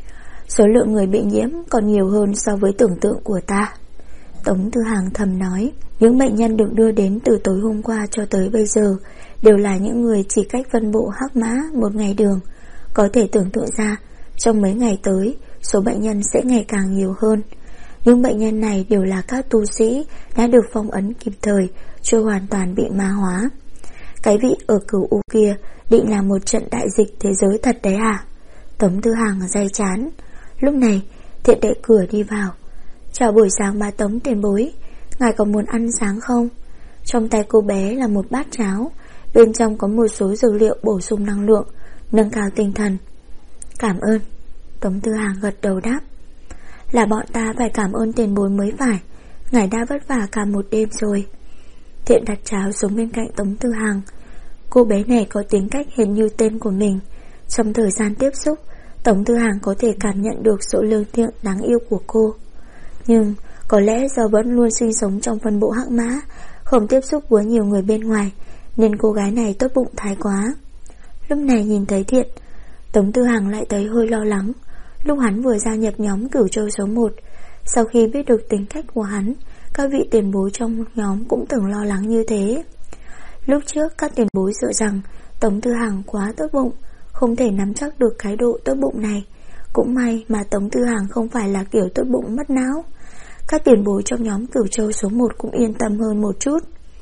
Số lượng người bị nhiễm còn nhiều hơn so với tưởng tượng của ta, Tống Thư Hàng thầm nói. Những bệnh nhân được đưa đến từ tối hôm qua cho tới bây giờ đều là những người chỉ cách phân bộ Hắc Mã một ngày đường. Có thể tưởng tượng ra, trong mấy ngày tới, số bệnh nhân sẽ ngày càng nhiều hơn. Những bệnh nhân này đều là các tu sĩ đã được phong ấn kịp thời, chưa hoàn toàn bị ma hóa. Cái vị ở Cửu U kia định là một trận đại dịch thế giới thật đấy à? Tống Thư Hàng day chán. Lúc này Thiện đẩy cửa đi vào. Chào buổi sáng bà Tống tiền bối, ngài có muốn ăn sáng không? Trong tay cô bé là một bát cháo, bên trong có một số dược liệu bổ sung năng lượng, nâng cao tinh thần. Cảm ơn, Tống Thư Hàng gật đầu đáp. Là bọn ta phải cảm ơn tiền bối mới phải, ngài đã vất vả cả một đêm rồi. Thiện đặt cháo xuống bên cạnh Tống Thư Hàng. Cô bé này có tính cách hình như tên của mình. Trong thời gian tiếp xúc, Tống Thư Hàng có thể cảm nhận được sự lương thiện đáng yêu của cô. Nhưng có lẽ do vẫn luôn sinh sống trong phân bộ Hắc Mã, không tiếp xúc với nhiều người bên ngoài, nên cô gái này tốt bụng thái quá. Lúc này nhìn thấy Thiện, Tống Thư Hàng lại thấy hơi lo lắng. Lúc hắn vừa gia nhập nhóm Cửu Châu số 1, sau khi biết được tính cách của hắn, các vị tiền bối trong nhóm cũng từng lo lắng như thế. Lúc trước các tiền bối sợ rằng Tống Thư Hàng quá tốt bụng, không thể nắm chắc được cái độ tốt bụng này. Cũng may mà Tống Thư Hàng không phải là kiểu tốt bụng mất não. Các tiền bối trong nhóm Cửu Châu số 1 cũng yên tâm hơn một chút.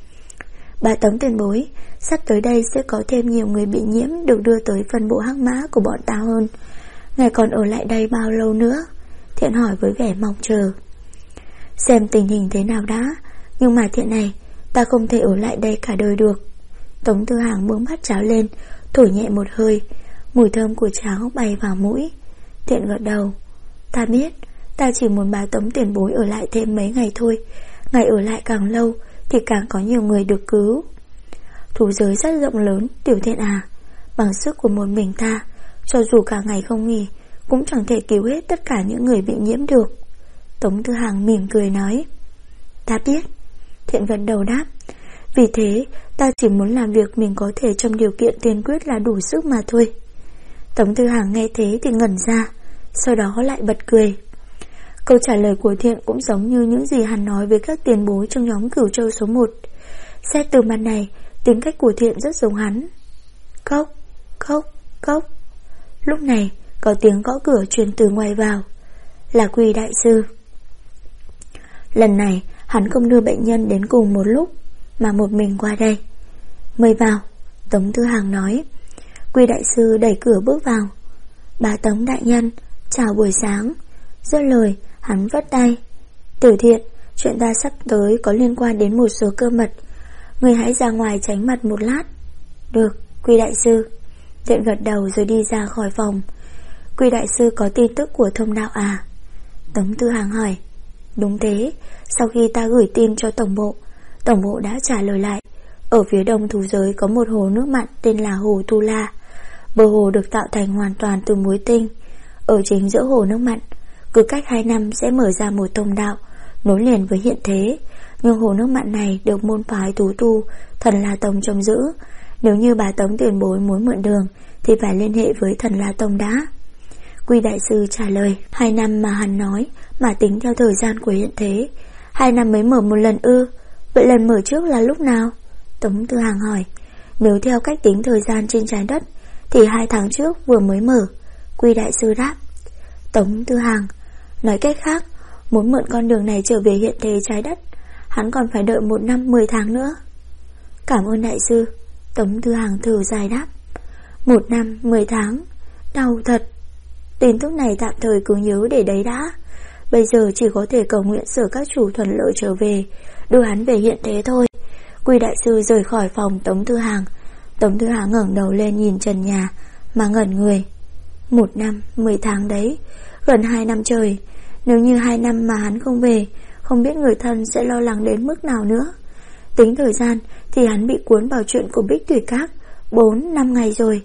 Bà Tống tiền bối, sắp tới đây sẽ có thêm nhiều người bị nhiễm được đưa tới phân bộ Hắc Mã của bọn ta hơn. Ngài còn ở lại đây bao lâu nữa? Thiện hỏi với vẻ mong chờ. Xem tình hình thế nào đã, nhưng mà Thiện này, ta không thể ở lại đây cả đời được. Tống Thư Hàng bưng bát cháo lên, thổi nhẹ một hơi, mùi thơm của cháo bay vào mũi. Thiện gật đầu. Ta biết, ta chỉ muốn bà Tống tiền bối ở lại thêm mấy ngày thôi. Ngài ở lại càng lâu thì càng có nhiều người được cứu. Thú giới rất rộng lớn, Tiểu Thiện à. Bằng sức của một mình ta, cho dù cả ngày không nghỉ, cũng chẳng thể cứu hết tất cả những người bị nhiễm được. Tống Thư Hàng mỉm cười nói. Ta biết. Thiện gật đầu đáp. Vì thế ta chỉ muốn làm việc mình có thể trong điều kiện tiên quyết là đủ sức mà thôi. Tống Thư Hàng nghe thế thì ngẩn ra, sau đó lại bật cười. Câu trả lời của Thiện cũng giống như những gì hắn nói với các tiền bối trong nhóm Cửu Châu số 1. Xét từ mặt này, tính cách của Thiện rất giống hắn. Cốc, cốc, cốc. Lúc này có tiếng gõ cửa truyền từ ngoài vào. Là Quy đại sư. Lần này hắn không đưa bệnh nhân đến cùng một lúc, mà một mình qua đây. Mời vào, Tống Thư Hàng nói. Quy đại sư đẩy cửa bước vào. Bà Tống đại nhân, chào buổi sáng. Dứt lời, hắn vất tay. Tiểu Thiện, chuyện ta sắp tới có liên quan đến một số cơ mật, người hãy ra ngoài tránh mặt một lát. Được, Quy đại sư. Thiện gật đầu rồi đi ra khỏi phòng. Quy đại sư có tin tức của thông đạo à? Tống Thư Hàng hỏi. Đúng thế, sau khi ta gửi tin cho tổng bộ đã trả lời lại. Ở phía đông thú giới có một hồ nước mặn tên là hồ Tu La. Bờ hồ được tạo thành hoàn toàn từ muối tinh. Ở chính giữa hồ nước mặn, cứ cách 2 năm sẽ mở ra một thông đạo nối liền với hiện thế. Nhưng hồ nước mặn này được môn phái Tú Tu Thần La Tông trông giữ. Nếu như bà Tống tiền bối muốn mượn đường thì phải liên hệ với Thần La Tông đã. Quy đại sư trả lời. 2 năm mà hắn nói, mà tính theo thời gian của hiện thế, 2 năm mới mở một lần ư? Vậy lần mở trước là lúc nào? Tống Thư Hàng hỏi. Nếu theo cách tính thời gian trên trái đất thì 2 tháng trước vừa mới mở, Quy đại sư đáp. Tống Thư Hàng nói cách khác, muốn mượn con đường này trở về hiện thế trái đất, hắn còn phải đợi 1 năm 10 tháng nữa. Cảm ơn đại sư. Tống Thư Hàng thở dài đáp. 1 năm 10 tháng, đau thật. Tin tức này tạm thời cứ nhớ để đấy đã. Bây giờ chỉ có thể cầu nguyện Sở các chủ thuận lợi trở về, đưa hắn về hiện thế thôi. Quy đại sư rời khỏi phòng Tống Thư Hàng. Tống Thư Hàng ngẩng đầu lên nhìn trần nhà mà ngẩn người. 1 năm 10 tháng đấy, gần 2 năm trời. Nếu như 2 năm mà hắn không về, không biết người thân sẽ lo lắng đến mức nào nữa. Tính thời gian thì hắn bị cuốn vào chuyện của Bích Thủy Các 4-5 ngày rồi.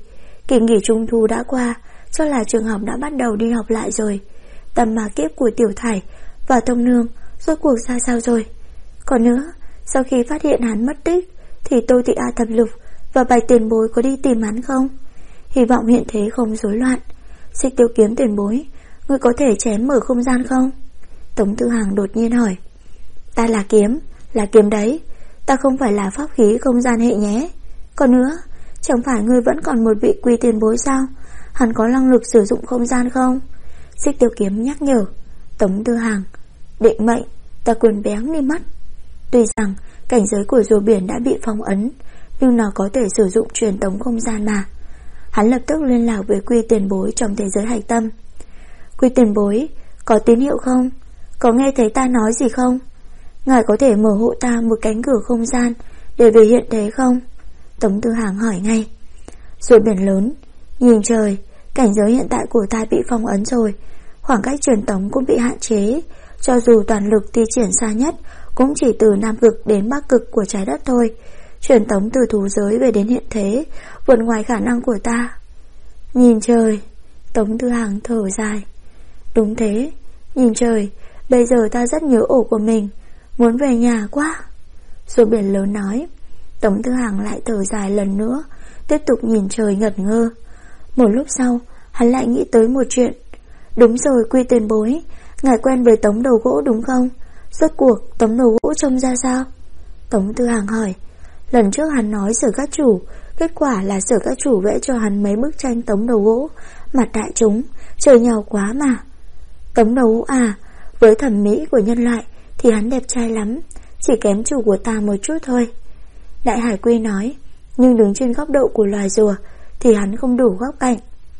Kỳ nghỉ trung thu đã qua, cho là trường học đã bắt đầu đi học lại rồi. Tầm mà kiếp của Tiểu Thải và Thông Nương rốt cuộc ra sao rồi? Còn nữa, sau khi phát hiện hắn mất tích thì Tô Thị A Thập Lục và Bạch tiền bối có đi tìm hắn không? Hy vọng hiện thế không rối loạn. Xích Tiêu Kiếm tiền bối, ngươi có thể chém mở không gian không? Tống Tư Hằng đột nhiên hỏi. Ta là kiếm đấy. Ta không phải là pháp khí không gian hệ nhé. Còn nữa, chẳng phải ngươi vẫn còn một vị Quy tiền bối sao? Hắn có năng lực sử dụng không gian không? Xích Tiêu Kiếm nhắc nhở. Tống Tư Hằng, định mệnh, ta quên béng đi mất. Tuy rằng cảnh giới của rùa biển đã bị phong ấn, nhưng nó có thể sử dụng truyền tống không gian mà. Hắn lập tức liên lạc với Quy tiền bối trong thế giới hạch tâm. Quy tiền bối, có tín hiệu không? Có nghe thấy ta nói gì không? Ngài có thể mở hộ ta một cánh cửa không gian để về hiện thế không? Tống Tư Hằng hỏi ngay. Rùa biển lớn, nhìn trời, cảnh giới hiện tại của ta bị phong ấn rồi, khoảng cách truyền tống cũng bị hạn chế. Cho dù toàn lực thi triển xa nhất cũng chỉ từ Nam Cực đến Bắc Cực của trái đất thôi. Truyền tống từ thú giới về đến hiện thế vượt ngoài khả năng của ta. Nhìn trời, Tống Tư Hằng thở dài. Đúng thế, nhìn trời, bây giờ ta rất nhớ ổ của mình, muốn về nhà quá. Rùa biển lớn nói. Tống Tư Hằng lại thở dài lần nữa, tiếp tục nhìn trời ngẩn ngơ. Một lúc sau, hắn lại nghĩ tới một chuyện. Đúng rồi Quy tiền bối, ngài quen với tống đầu gỗ đúng không? Rốt cuộc tống đầu gỗ trông ra sao? Tống Tư Hằng hỏi. Lần trước hắn nói Sở Các Chủ, kết quả là Sở Các Chủ vẽ cho hắn mấy bức tranh tống đầu gỗ, mặt đại chúng, trời nhau quá mà. Tống đầu gỗ à, với thẩm mỹ của nhân loại thì hắn đẹp trai lắm, chỉ kém chủ của ta một chút thôi. Đại Hải Quy nói. Nhưng đứng trên góc độ của loài rùa thì hắn không đủ góc cạnh.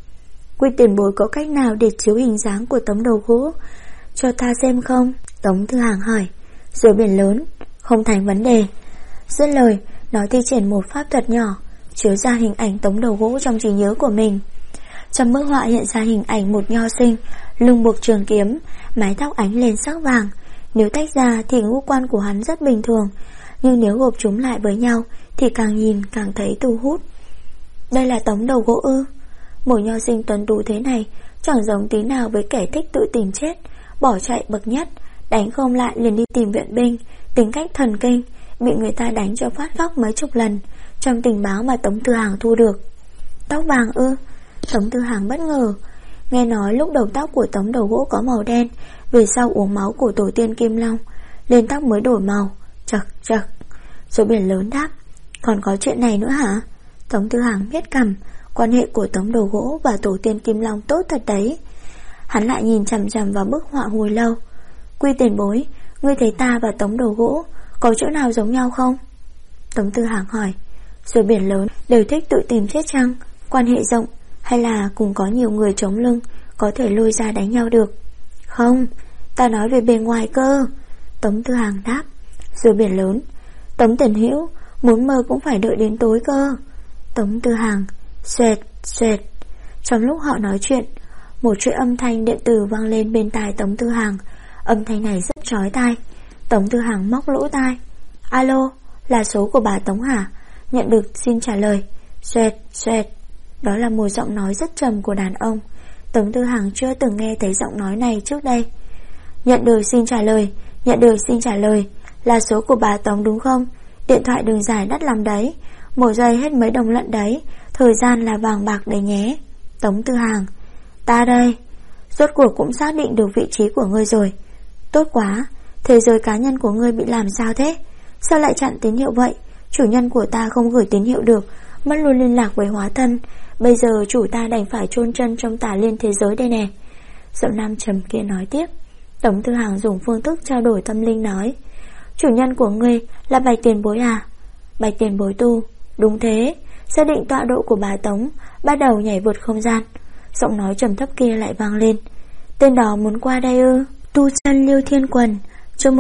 Quy tiền bối có cách nào để chiếu hình dáng của tống đầu gỗ cho ta xem không? Tống Tư Hằng hỏi. Rùa biển lớn, không thành vấn đề. Dứt lời, nó thi triển một pháp thuật nhỏ, chiếu ra hình ảnh tống đầu gỗ trong trí nhớ của mình. Trong bức họa hiện ra hình ảnh một nho sinh, lưng buộc trường kiếm, mái tóc ánh lên sắc vàng. Nếu tách ra thì ngũ quan của hắn rất bình thường, nhưng nếu gộp chúng lại với nhau thì càng nhìn càng thấy thu hút. Đây là tống đầu gỗ ư? Một nho sinh tuấn tú thế này chẳng giống tí nào với kẻ thích tự tìm chết, bỏ chạy bậc nhất, đánh không lại liền đi tìm viện binh, tính cách thần kinh, bị người ta đánh cho phát khóc mấy chục lần. Trong tình báo mà Tống Tư Hằng thu được. Tóc vàng ư? Tống Tư Hằng bất ngờ. Nghe nói lúc đầu tóc của tống đầu gỗ có màu đen, về sau uống máu của tổ tiên Kim Long, lên tóc mới đổi màu. Chật chật. Rùa biển lớn đáp. Còn có chuyện này nữa hả? Tống Tư Hằng biết cằm. Quan hệ của tống đầu gỗ và tổ tiên Kim Long tốt thật đấy. Hắn lại nhìn chằm chằm vào bức họa hồi lâu. Quy tiền bối, ngươi thấy ta và tống đầu gỗ có chỗ nào giống nhau không? Tống Tư Hằng hỏi. Rùa biển lớn đều thích tự tìm chết chăng? Quan hệ rộng hay là cùng có nhiều người chống lưng, có thể lôi ra đánh nhau được? Không, ta nói về bề ngoài cơ. Tống Tư Hằng đáp. Rùa biển lớn. Tống Tiền Hữu, muốn mơ cũng phải đợi đến tối cơ. Tống Tư Hằng. Xoẹt, xoẹt. Trong lúc họ nói chuyện, một chuỗi âm thanh điện tử vang lên bên tai Tống Tư Hằng. Âm thanh này rất chói tai. Tống Tư Hằng móc lỗ tai. Alo, là số của bà Tống hả? Nhận được xin trả lời. Xoẹt, xoẹt. Đó là một giọng nói rất trầm của đàn ông. Tống Tư Hằng chưa từng nghe thấy giọng nói này trước đây. Nhận được xin trả lời. Nhận được xin trả lời. Là số của bà Tống đúng không? Điện thoại đường dài đắt lắm đấy, một giây hết mấy đồng lận đấy, thời gian là vàng bạc đấy nhé. Tống Tư Hằng. Ta đây. Rốt cuộc cũng xác định được vị trí của ngươi rồi. Tốt quá. Thế giới cá nhân của ngươi bị làm sao thế? Sao lại chặn tín hiệu vậy? Chủ nhân của ta không gửi tín hiệu được, mất luôn liên lạc với hóa thân. Bây giờ chủ ta đành phải chôn chân trong tà liên thế giới đây nè. Giọng nam trầm kia nói tiếp. Tống Tư Hằng dùng phương thức trao đổi tâm linh nói. Chủ nhân của ngươi là Bạch tiền bối à? Bạch tiền bối tu. Đúng thế. Xác định tọa độ của bà Tống, bắt đầu nhảy vượt không gian. Giọng nói trầm thấp kia lại vang lên. Tên đó muốn qua đây ư? Tu chân Liêu Thiên Quần, chương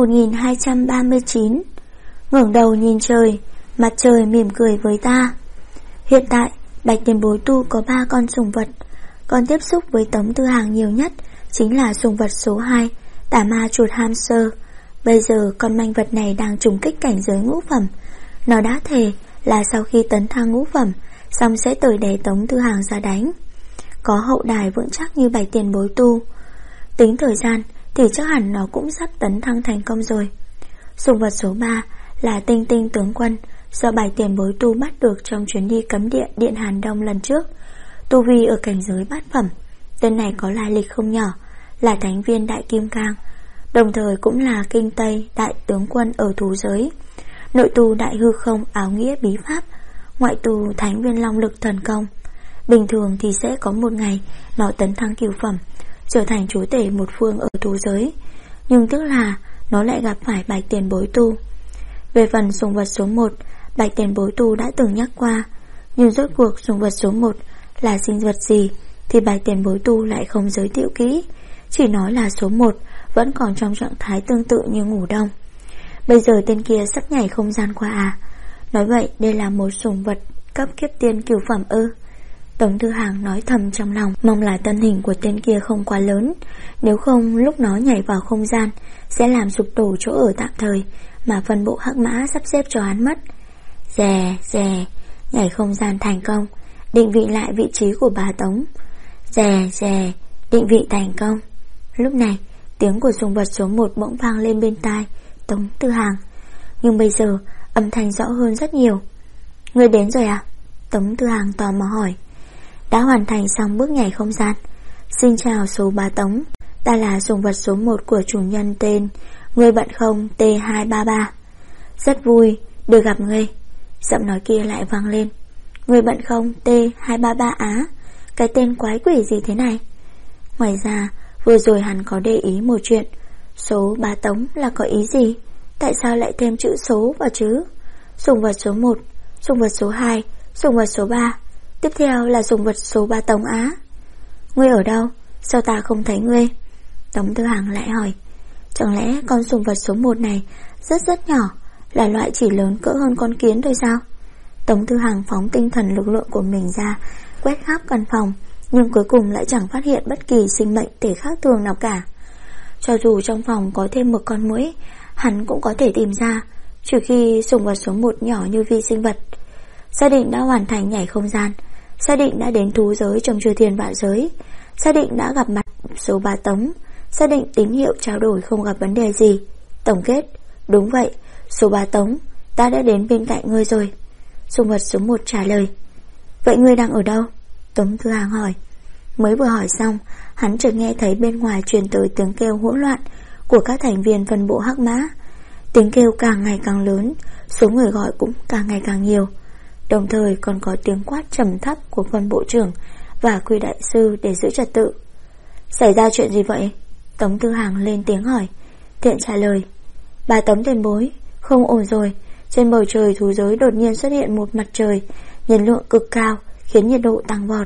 1239. Ngẩng đầu nhìn trời, mặt trời mỉm cười với ta. Hiện tại Bạch tiền bối tu có 3 con sùng vật. Con tiếp xúc với Tống Tư Hằng nhiều nhất chính là sùng vật số 2, tà ma chuột hamster. Bây giờ con manh vật này đang trùng kích cảnh giới ngũ phẩm. Nó đã thề là sau khi tấn thăng ngũ phẩm xong sẽ tới đè Tống Tư Hàng ra đánh. Có hậu đài vững chắc như Bạch Tiền Bối tu, tính thời gian thì chắc hẳn nó cũng sắp tấn thăng thành công rồi. Sùng vật số 3 là Tinh Tinh tướng quân, do Bạch Tiền Bối tu bắt được trong chuyến đi cấm địa Điện Hàn Đông lần trước. Tu vi ở cảnh giới bát phẩm. Tên này có lai lịch không nhỏ, là thánh viên Đại Kim Cang, đồng thời cũng là Kinh Tây đại tướng quân ở thú giới, nội tu Đại Hư Không áo nghĩa bí pháp, ngoại tu thánh viên Long Lực thần công. Bình thường thì sẽ có một ngày nó tấn thăng cửu phẩm, trở thành chúa tể một phương ở thú giới, nhưng tức là nó lại gặp phải Bạch Tiền Bối tu. Về phần sùng vật số 1, Bạch Tiền Bối tu đã từng nhắc qua, nhưng rốt cuộc sùng vật số 1 là sinh vật gì thì Bạch Tiền Bối tu lại không giới thiệu kỹ, chỉ nói là số 1 vẫn còn trong trạng thái tương tự như ngủ đông. Bây giờ tên kia sắp nhảy không gian qua à? Nói vậy đây là một sùng vật cấp kiếp tiên cửu phẩm ư? Tống Tư Hàng nói thầm trong lòng, mong là thân hình của tên kia không quá lớn, nếu không lúc nó nhảy vào không gian sẽ làm sụp đổ chỗ ở tạm thời mà phân bộ hắc mã sắp xếp cho hắn mất. Rè, nhảy không gian thành công, định vị lại vị trí của bà Tống. Rè, định vị thành công. Lúc này tiếng của sùng vật số 1 bỗng vang lên bên tai Tống Tư Hàng, nhưng bây giờ âm thanh rõ hơn rất nhiều. Ngươi đến rồi à? Tống Tư Hàng tò mò hỏi. Đã hoàn thành xong bước nhảy không gian. Xin chào số bá Tống, ta là sùng vật số 1 của chủ nhân tên Ngươi bận không T233. Rất vui được gặp ngươi. Giọng nói kia lại vang lên. Ngươi bận không T233 á? Cái tên quái quỷ gì thế này? Ngoài ra vừa rồi hắn có để ý một chuyện. Số bá Tống là có ý gì? Tại sao lại thêm chữ số vào chứ? Sùng vật số 1, sùng vật số 2, sùng vật số 3, tiếp theo là sùng vật số bá Tống á. Ngươi ở đâu? Sao ta không thấy ngươi? Tống Tư Hàng lại hỏi. Chẳng lẽ con sùng vật số 1 này rất nhỏ, là loại chỉ lớn cỡ hơn con kiến thôi sao? Tống Tư Hàng phóng tinh thần lực lượng của mình ra, quét khắp căn phòng, nhưng cuối cùng lại chẳng phát hiện bất kỳ sinh mệnh thể khác thường nào cả. Cho dù trong phòng có thêm một con muỗi, hắn cũng có thể tìm ra, trừ khi sùng vật số 1 nhỏ như vi sinh vật. Xác định đã hoàn thành nhảy không gian, xác định đã đến thú giới trong chư thiên vạn giới, xác định đã gặp mặt số bá Tống, xác định tín hiệu trao đổi không gặp vấn đề gì. Tổng kết, đúng vậy, số bá Tống, ta đã đến bên cạnh ngươi rồi. Sùng vật số 1 trả lời. Vậy ngươi đang ở đâu? Tống Tư Hàng hỏi. Mới vừa hỏi xong, hắn chợt nghe thấy bên ngoài truyền tới tiếng kêu hỗn loạn của các thành viên phân bộ hắc mã. Tiếng kêu càng ngày càng lớn, số người gọi cũng càng ngày càng nhiều. Đồng thời còn có tiếng quát trầm thấp của phân bộ trưởng và Quy đại sư để giữ trật tự. Xảy ra chuyện gì vậy? Tống Tư Hàng lên tiếng hỏi. Thiện trả lời. Bà Tống tiền bối, không ổn rồi. Trên bầu trời thú giới đột nhiên xuất hiện một mặt trời nhiệt lượng cực cao, khiến nhiệt độ tăng vọt.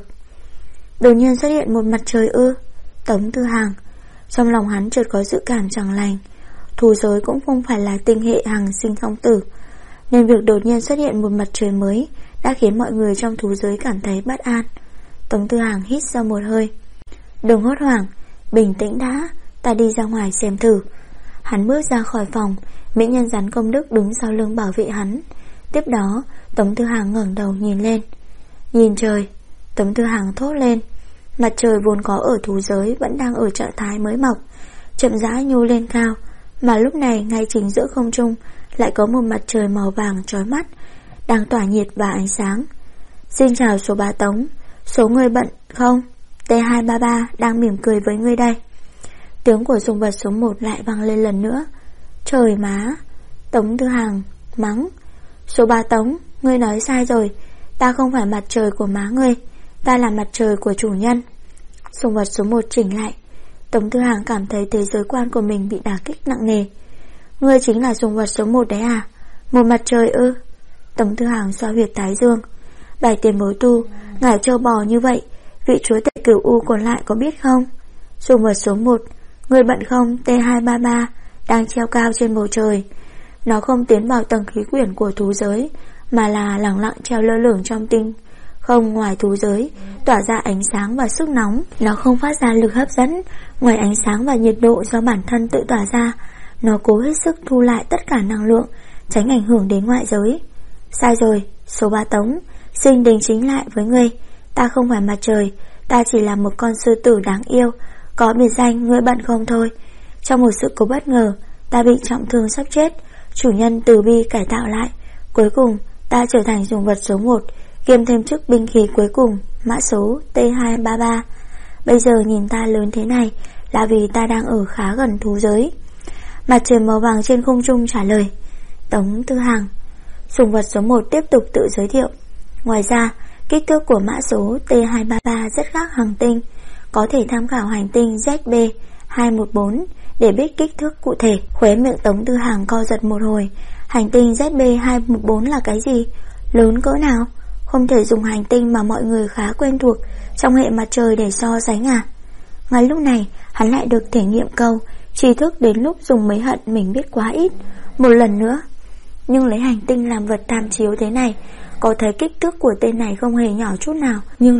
Đột nhiên xuất hiện một mặt trời ư? Tống Tư Hàng, trong lòng hắn chợt có dự cảm chẳng lành. Thú giới cũng không phải là tinh hệ hằng sinh song tử, nên việc đột nhiên xuất hiện một mặt trời mới đã khiến mọi người trong thú giới cảm thấy bất an. Tống Tư Hàng hít sâu một hơi. Đừng hốt hoảng, bình tĩnh đã, ta đi ra ngoài xem thử. Hắn bước ra khỏi phòng, mỹ nhân rắn công đức đứng sau lưng bảo vệ hắn. Tiếp đó Tống Tư Hàng ngẩng đầu nhìn lên. Nhìn trời, Tống Tư Hàng thốt lên. Mặt trời vốn có ở thú giới vẫn đang ở trạng thái mới mọc, chậm rãi nhô lên cao, mà lúc này ngay chính giữa không trung lại có một mặt trời màu vàng chói mắt, đang tỏa nhiệt và ánh sáng. Xin chào số bá Tống, số người bận không? T233 đang mỉm cười với ngươi đây. Tiếng của sùng vật số 1 lại vang lên lần nữa. Trời má! Tống Tư Hàng mắng. Số bá Tống, ngươi nói sai rồi, ta không phải mặt trời của má ngươi, ta là mặt trời của chủ nhân. Sùng vật số 1 chỉnh lại. Tống Tư Hàng cảm thấy thế giới quan của mình bị đả kích nặng nề. Ngươi chính là sùng vật số 1 đấy à? Một mặt trời ư? Tống Tư Hàng xoa huyệt thái dương. Bài tiền bối tu, ngài trâu bò như vậy, vị chúa tể cửu u còn lại có biết không? Sùng vật số 1, ngươi bận không T233 đang treo cao trên bầu trời. Nó không tiến vào tầng khí quyển của thú giới, mà là lẳng lặng treo lơ lửng trong tinh không ngoài thú giới, tỏa ra ánh sáng và sức nóng. Nó không phát ra lực hấp dẫn, ngoài ánh sáng và nhiệt độ do bản thân tự tỏa ra. Nó cố hết sức thu lại tất cả năng lượng, tránh ảnh hưởng đến ngoại giới. Sai rồi, số bá Tống, Xin đính chính lại với ngươi, ta không phải mặt trời, ta chỉ là một con sư tử đáng yêu, có biệt danh ngươi bận không thôi. Trong một sự cố bất ngờ, ta bị trọng thương sắp chết, chủ nhân từ bi cải tạo lại. Cuối cùng, ta trở thành sùng vật số 1, kiêm thêm chức binh khí cuối cùng, mã số T233. Bây giờ nhìn ta lớn thế này là vì ta đang ở khá gần thú giới. Mặt trời màu vàng trên không trung trả lời. Tống Tư Hằng. Sùng vật số 1 tiếp tục tự giới thiệu. Ngoài ra, kích thước của mã số T233 rất khác hành tinh, có thể tham khảo hành tinh ZB214 để biết kích thước cụ thể. Khóe miệng Tống Tư Hằng co giật một hồi. Hành tinh ZB214 là cái gì? Lớn cỡ nào? Không thể dùng hành tinh mà mọi người khá quen thuộc trong hệ mặt trời để so sánh à? Ngay lúc này, hắn lại được thể nghiệm câu tri thức đến lúc dùng mới hận mình biết quá ít một lần nữa. Nhưng lấy hành tinh làm vật tham chiếu thế này, có thấy kích thước của tên này không hề nhỏ chút nào.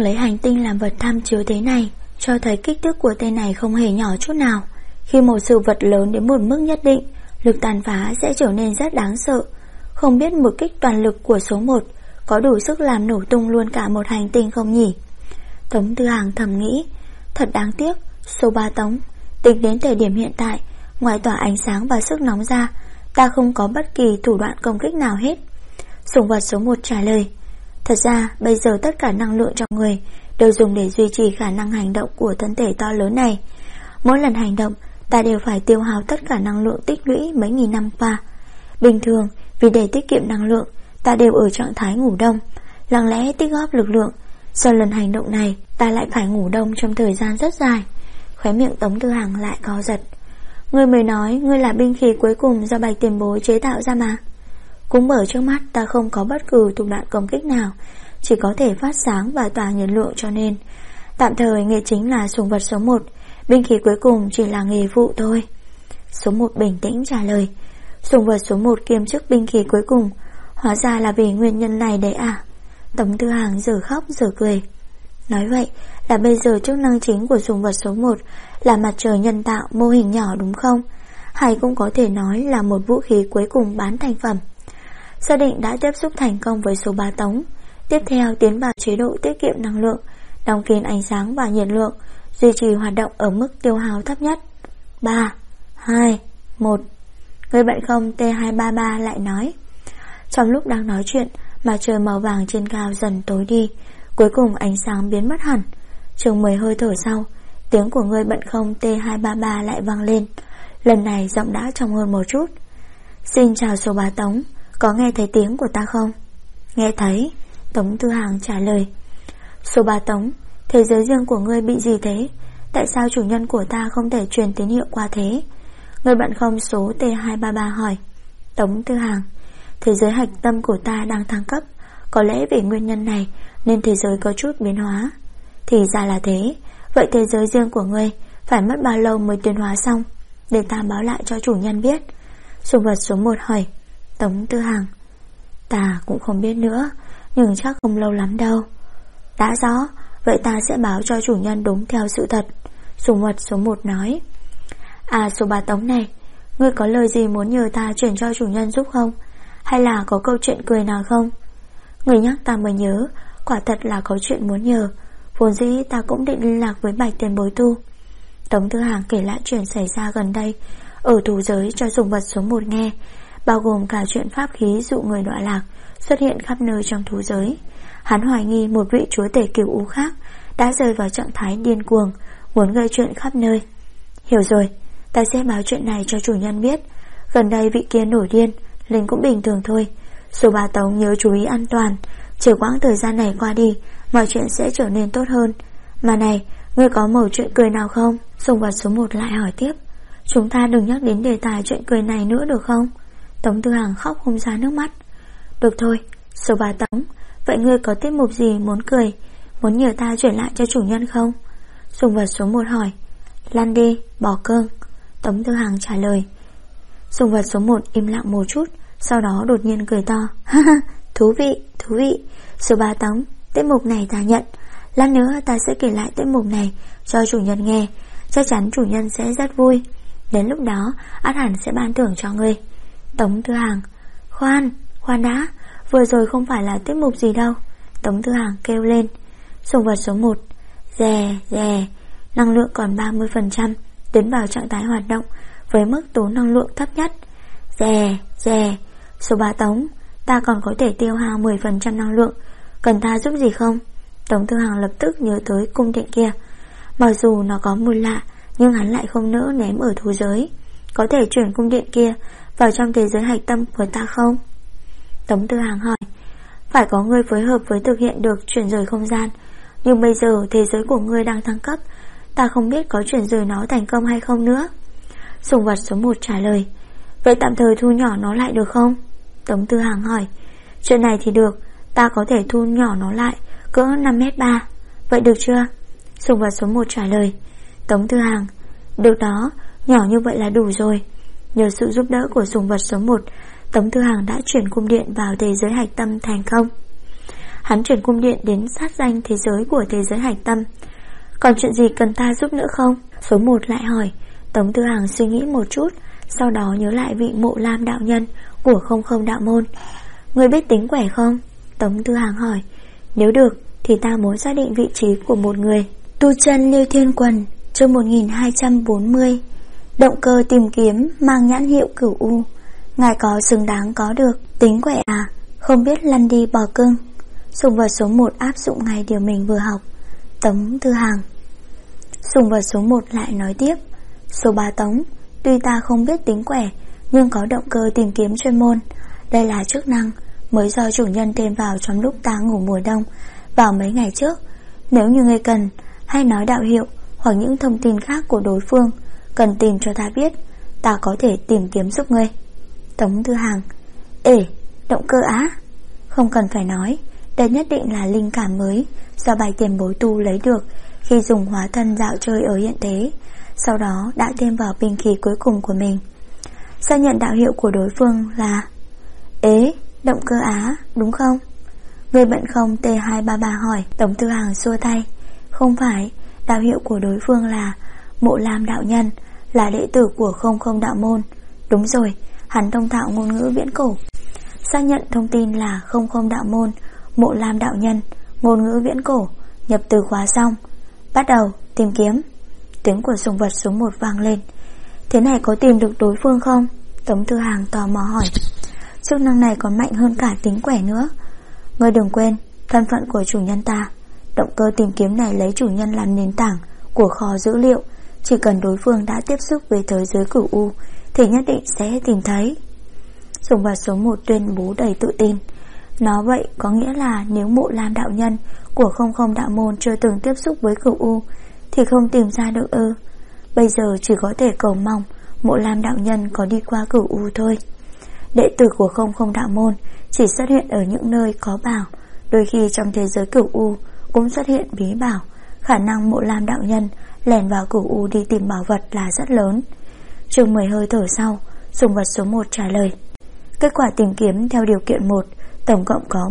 Cho thấy kích thước của tên này không hề nhỏ chút nào. Khi một sự vật lớn đến một mức nhất định, lực tàn phá sẽ trở nên rất đáng sợ. Không biết một kích toàn lực của số 1 có đủ sức làm nổ tung luôn cả một hành tinh không nhỉ? Tống Tư Hằng thầm nghĩ. Thật đáng tiếc, số 3 Tống, tính đến thời điểm hiện tại, ngoài tỏa ánh sáng và sức nóng ra, ta không có bất kỳ thủ đoạn công kích nào hết. Sùng vật số 1 trả lời. Thật ra bây giờ tất cả năng lượng trong người đều dùng để duy trì khả năng hành động của thân thể to lớn này. Mỗi lần hành động, ta đều phải tiêu hao tất cả năng lượng tích lũy mấy nghìn năm qua. Bình thường, vì để tiết kiệm năng lượng, ta đều ở trạng thái ngủ đông, lặng lẽ tích góp lực lượng. Sau lần hành động này, ta lại phải ngủ đông trong thời gian rất dài. Khóe miệng Tống Tư Hằng lại co giật. Ngươi mới nói ngươi là binh khí cuối cùng do Bạch tiền bối chế tạo ra mà. Cũng bởi trước mắt ta không có bất cứ thủ đoạn công kích nào, chỉ có thể phát sáng và tỏa nhiệt lượng, cho nên tạm thời nghề chính là sùng vật số 1, binh khí cuối cùng chỉ là nghề phụ thôi. Số 1 bình tĩnh trả lời. Sùng vật số 1 kiêm chức binh khí cuối cùng, hóa ra là vì nguyên nhân này đấy à? Tống Tư Hằng giờ khóc giờ cười. Nói vậy là bây giờ chức năng chính của sùng vật số 1 là mặt trời nhân tạo mô hình nhỏ đúng không? Hay cũng có thể nói là một vũ khí cuối cùng bán thành phẩm. Xác định đã tiếp xúc thành công với số 3 Tống. Tiếp theo tiến vào chế độ tiết kiệm năng lượng, đóng kín ánh sáng và nhiệt lượng, duy trì hoạt động ở mức tiêu hao thấp nhất. 3, 2, 1. Người bệnh không T233 lại nói. Trong lúc đang nói chuyện, mặt trời màu vàng trên cao dần tối đi, cuối cùng ánh sáng biến mất hẳn. Chừng 10 hơi thở sau, tiếng của người bệnh không T233 lại vang lên. Lần này giọng đã trong hơn một chút. Xin chào số 3 Tống, có nghe thấy tiếng của ta không? Nghe thấy, Tống Tư Hằng trả lời. Số 3 Tống, thế giới riêng của ngươi bị gì thế? Tại sao chủ nhân của ta không thể truyền tín hiệu qua thế? Người bạn không số T233 hỏi. Tống Tư Hằng, thế giới hạch tâm của ta đang thăng cấp, có lẽ vì nguyên nhân này nên thế giới có chút biến hóa. Thì ra là thế. Vậy thế giới riêng của ngươi phải mất bao lâu mới tiến hóa xong? Để ta báo lại cho chủ nhân biết. Sùng vật số 1 hỏi. Tống Tư Hằng, ta cũng không biết nữa, nhưng chắc không lâu lắm đâu. Đã rõ, vậy ta sẽ báo cho chủ nhân đúng theo sự thật. Sùng vật số 1 nói. À, số 3 Tống này, ngươi có lời gì muốn nhờ ta chuyển cho chủ nhân giúp không? Hay là có câu chuyện cười nào không? Người nhắc ta mới nhớ, quả thật là có chuyện muốn nhờ. Vốn dĩ ta cũng định liên lạc với Bạch tiền bối tu. Tống Tư Hằng kể lại chuyện xảy ra gần đây ở thú giới cho sùng vật số 1 nghe, bao gồm cả chuyện pháp khí dụ người đọa lạc xuất hiện khắp nơi trong thú giới. Hắn hoài nghi một vị chúa tể cửu u khác đã rơi vào trạng thái điên cuồng, muốn gây chuyện khắp nơi. Hiểu rồi, ta sẽ báo chuyện này cho chủ nhân biết. Gần đây vị kia nổi điên, linh cũng bình thường thôi. Số 3 Tống nhớ chú ý an toàn, chờ quãng thời gian này qua đi, mọi chuyện sẽ trở nên tốt hơn. Mà này, ngươi có mẩu chuyện cười nào không? Sùng vật số 1 lại hỏi tiếp. Chúng ta đừng nhắc đến đề tài chuyện cười này nữa được không? Tống Tư Hằng khóc không ra nước mắt. Được thôi, số 3 Tống, vậy ngươi có tiết mục gì muốn cười, muốn nhờ ta chuyển lại cho chủ nhân không? Sùng vật số 1 hỏi. Lăn đi, bỏ cơm. Tống Tư Hằng trả lời. Sùng vật số 1 im lặng một chút, sau đó đột nhiên cười to. Thú vị, thú vị. Số 3 Tống, tiết mục này ta nhận. Lát nữa ta sẽ kể lại tiết mục này cho chủ nhân nghe, chắc chắn chủ nhân sẽ rất vui. Đến lúc đó ắt hẳn sẽ ban thưởng cho ngươi. Tống Tư Hằng, khoan đã, vừa rồi không phải là tiết mục gì đâu. Tống Thư Hàng kêu lên. Sùng vật số 1. Rè rè. Năng lượng còn 30%, tiến vào trạng thái hoạt động với mức tốn năng lượng thấp nhất. Rè rè. Số 3 Tống. Ta còn có thể tiêu hao 10% năng lượng, cần ta giúp gì không? Tống Thư Hàng lập tức nhớ tới cung điện kia. Mặc dù nó có mùi lạ, nhưng hắn lại không nỡ ném ở thú giới. Có thể chuyển cung điện kia vào trong thế giới hạch tâm của ta không? Tống Thư Hàng hỏi. Phải có người phối hợp với thực hiện được chuyển rời không gian, nhưng bây giờ thế giới của ngươi đang thăng cấp, ta không biết có chuyển rời nó thành công hay không nữa. Sùng vật số 1 trả lời. Vậy tạm thời thu nhỏ nó lại được không? Tống Thư Hàng hỏi. Chuyện này thì được, ta có thể thu nhỏ nó lại cỡ 5m3. Vậy được chưa? Sùng vật số 1 trả lời. Tống Thư Hàng. Được đó, nhỏ như vậy là đủ rồi. Nhờ sự giúp đỡ của sùng vật số 1, Tống Thư Hàng đã chuyển cung điện vào thế giới hạch tâm thành công. Hắn chuyển cung điện đến sát danh thế giới của thế giới hạch tâm. Còn chuyện gì cần ta giúp nữa không? Số 1 lại hỏi. Tống Thư Hàng suy nghĩ một chút, sau đó nhớ lại vị Mộ Lam đạo nhân của Không Không đạo môn. Người biết tính quẻ không? Tống Thư Hàng hỏi. Nếu được thì ta muốn xác định vị trí của một người. Tu chân Lưu Thiên Quần, chương 1240. Động cơ tìm kiếm mang nhãn hiệu Cửu U. Ngài có xứng đáng có được. Tính quẻ à? Không biết lăn đi bò cưng. Sùng vật số 1 áp dụng ngay điều mình vừa học. Tống Thư Hàng. Sùng vật số 1 lại nói tiếp. Số 3 Tống. Tuy ta không biết tính quẻ, nhưng có động cơ tìm kiếm chuyên môn. Đây là chức năng mới do chủ nhân thêm vào trong lúc ta ngủ mùa đông vào mấy ngày trước. Nếu như ngươi cần, hay nói đạo hiệu hoặc những thông tin khác của đối phương cần tìm cho ta biết, ta có thể tìm kiếm giúp ngươi. Tống Thư Hàng. Ê, động cơ á? Không cần phải nói, đây nhất định là linh cảm mới do bài tiền bối tu lấy được khi dùng hóa thân dạo chơi ở hiện thế, sau đó đã thêm vào binh khí cuối cùng của mình. Xác nhận đạo hiệu của đối phương là Ế, động cơ á, đúng không? Người bận không? T233 hỏi. Tống Thư Hàng xua tay. Không phải, đạo hiệu của đối phương là Mộ Lam đạo nhân, là đệ tử của Không Không đạo môn. Đúng rồi, hắn thông thạo ngôn ngữ viễn cổ. Xác nhận thông tin là Không Không đạo môn, Mộ Lam đạo nhân, ngôn ngữ viễn cổ. Nhập từ khóa xong, bắt đầu tìm kiếm. Tiếng của sùng vật số 1 vang lên. Thế này có tìm được đối phương không? Tống Thư Hàng tò mò hỏi. Chức năng này còn mạnh hơn cả tính quẻ nữa. Ngươi đừng quên thân phận của chủ nhân ta. Động cơ tìm kiếm này lấy chủ nhân làm nền tảng của kho dữ liệu. Chỉ cần đối phương đã tiếp xúc với thế giới Cửu U thì nhất định sẽ tìm thấy. Sùng vật số 1 tuyên bố đầy tự tin. Nó vậy có nghĩa là nếu Mộ Lam đạo nhân của Không Không đạo môn chưa từng tiếp xúc với Cửu U thì không tìm ra được ư? Bây giờ chỉ có thể cầu mong Mộ Lam đạo nhân có đi qua Cửu U thôi. Đệ tử của Không Không đạo môn chỉ xuất hiện ở những nơi có bảo, đôi khi trong thế giới Cửu U cũng xuất hiện bí bảo. Khả năng Mộ Lam đạo nhân lẻn vào Cửu U đi tìm bảo vật là rất lớn. Chừng 10 hơi thở sau, sùng vật số 1 trả lời. Kết quả tìm kiếm theo điều kiện 1, tổng cộng có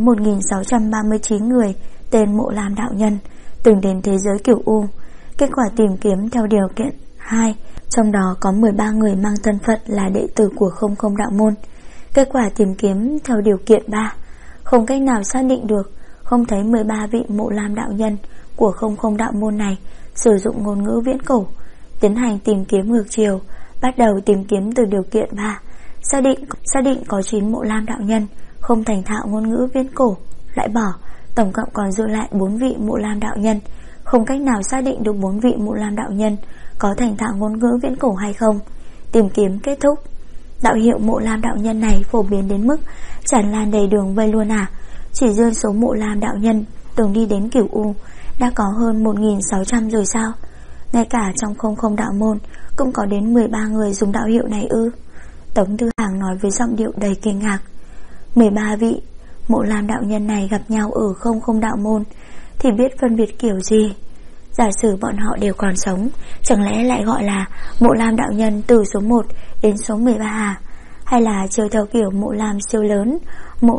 1639 người tên Mộ Lam đạo nhân từng đến thế giới Cửu U. Kết quả tìm kiếm theo điều kiện 2, trong đó có 13 người mang thân phận là đệ tử của Không Không đạo môn. Kết quả tìm kiếm theo điều kiện 3, không cách nào xác định được, không thấy 13 vị Mộ Lam đạo nhân của Không Không đạo môn này sử dụng ngôn ngữ viễn cổ. Tiến hành tìm kiếm ngược chiều, bắt đầu tìm kiếm từ điều kiện 3, xác định có 9 Mộ Lam đạo nhân không thành thạo ngôn ngữ viễn cổ, loại bỏ, tổng cộng còn dư lại 4 vị Mộ Lam đạo nhân. Không cách nào xác định được 4 vị Mộ Lam đạo nhân có thành thạo ngôn ngữ viễn cổ hay không. Tìm kiếm kết thúc. Đạo hiệu Mộ Lam đạo nhân này phổ biến đến mức tràn lan đầy đường vây luôn à? Chỉ riêng số Mộ Lam đạo nhân từng đi đến Cửu U đã có hơn 1600 rồi sao? Ngay cả trong Không Không đạo môn cũng có đến 13 người dùng đạo hiệu này ư? Tống Thư Hàng nói với giọng điệu đầy kinh ngạc. 13 vị Mộ Lam đạo nhân này gặp nhau ở Không Không đạo môn thì biết phân biệt kiểu gì? Giả sử bọn họ đều còn sống, chẳng lẽ lại gọi là Mộ Lam đạo nhân từ số 1 đến số 13 à? Hay là chiều theo kiểu Mộ Lam siêu lớn, Mộ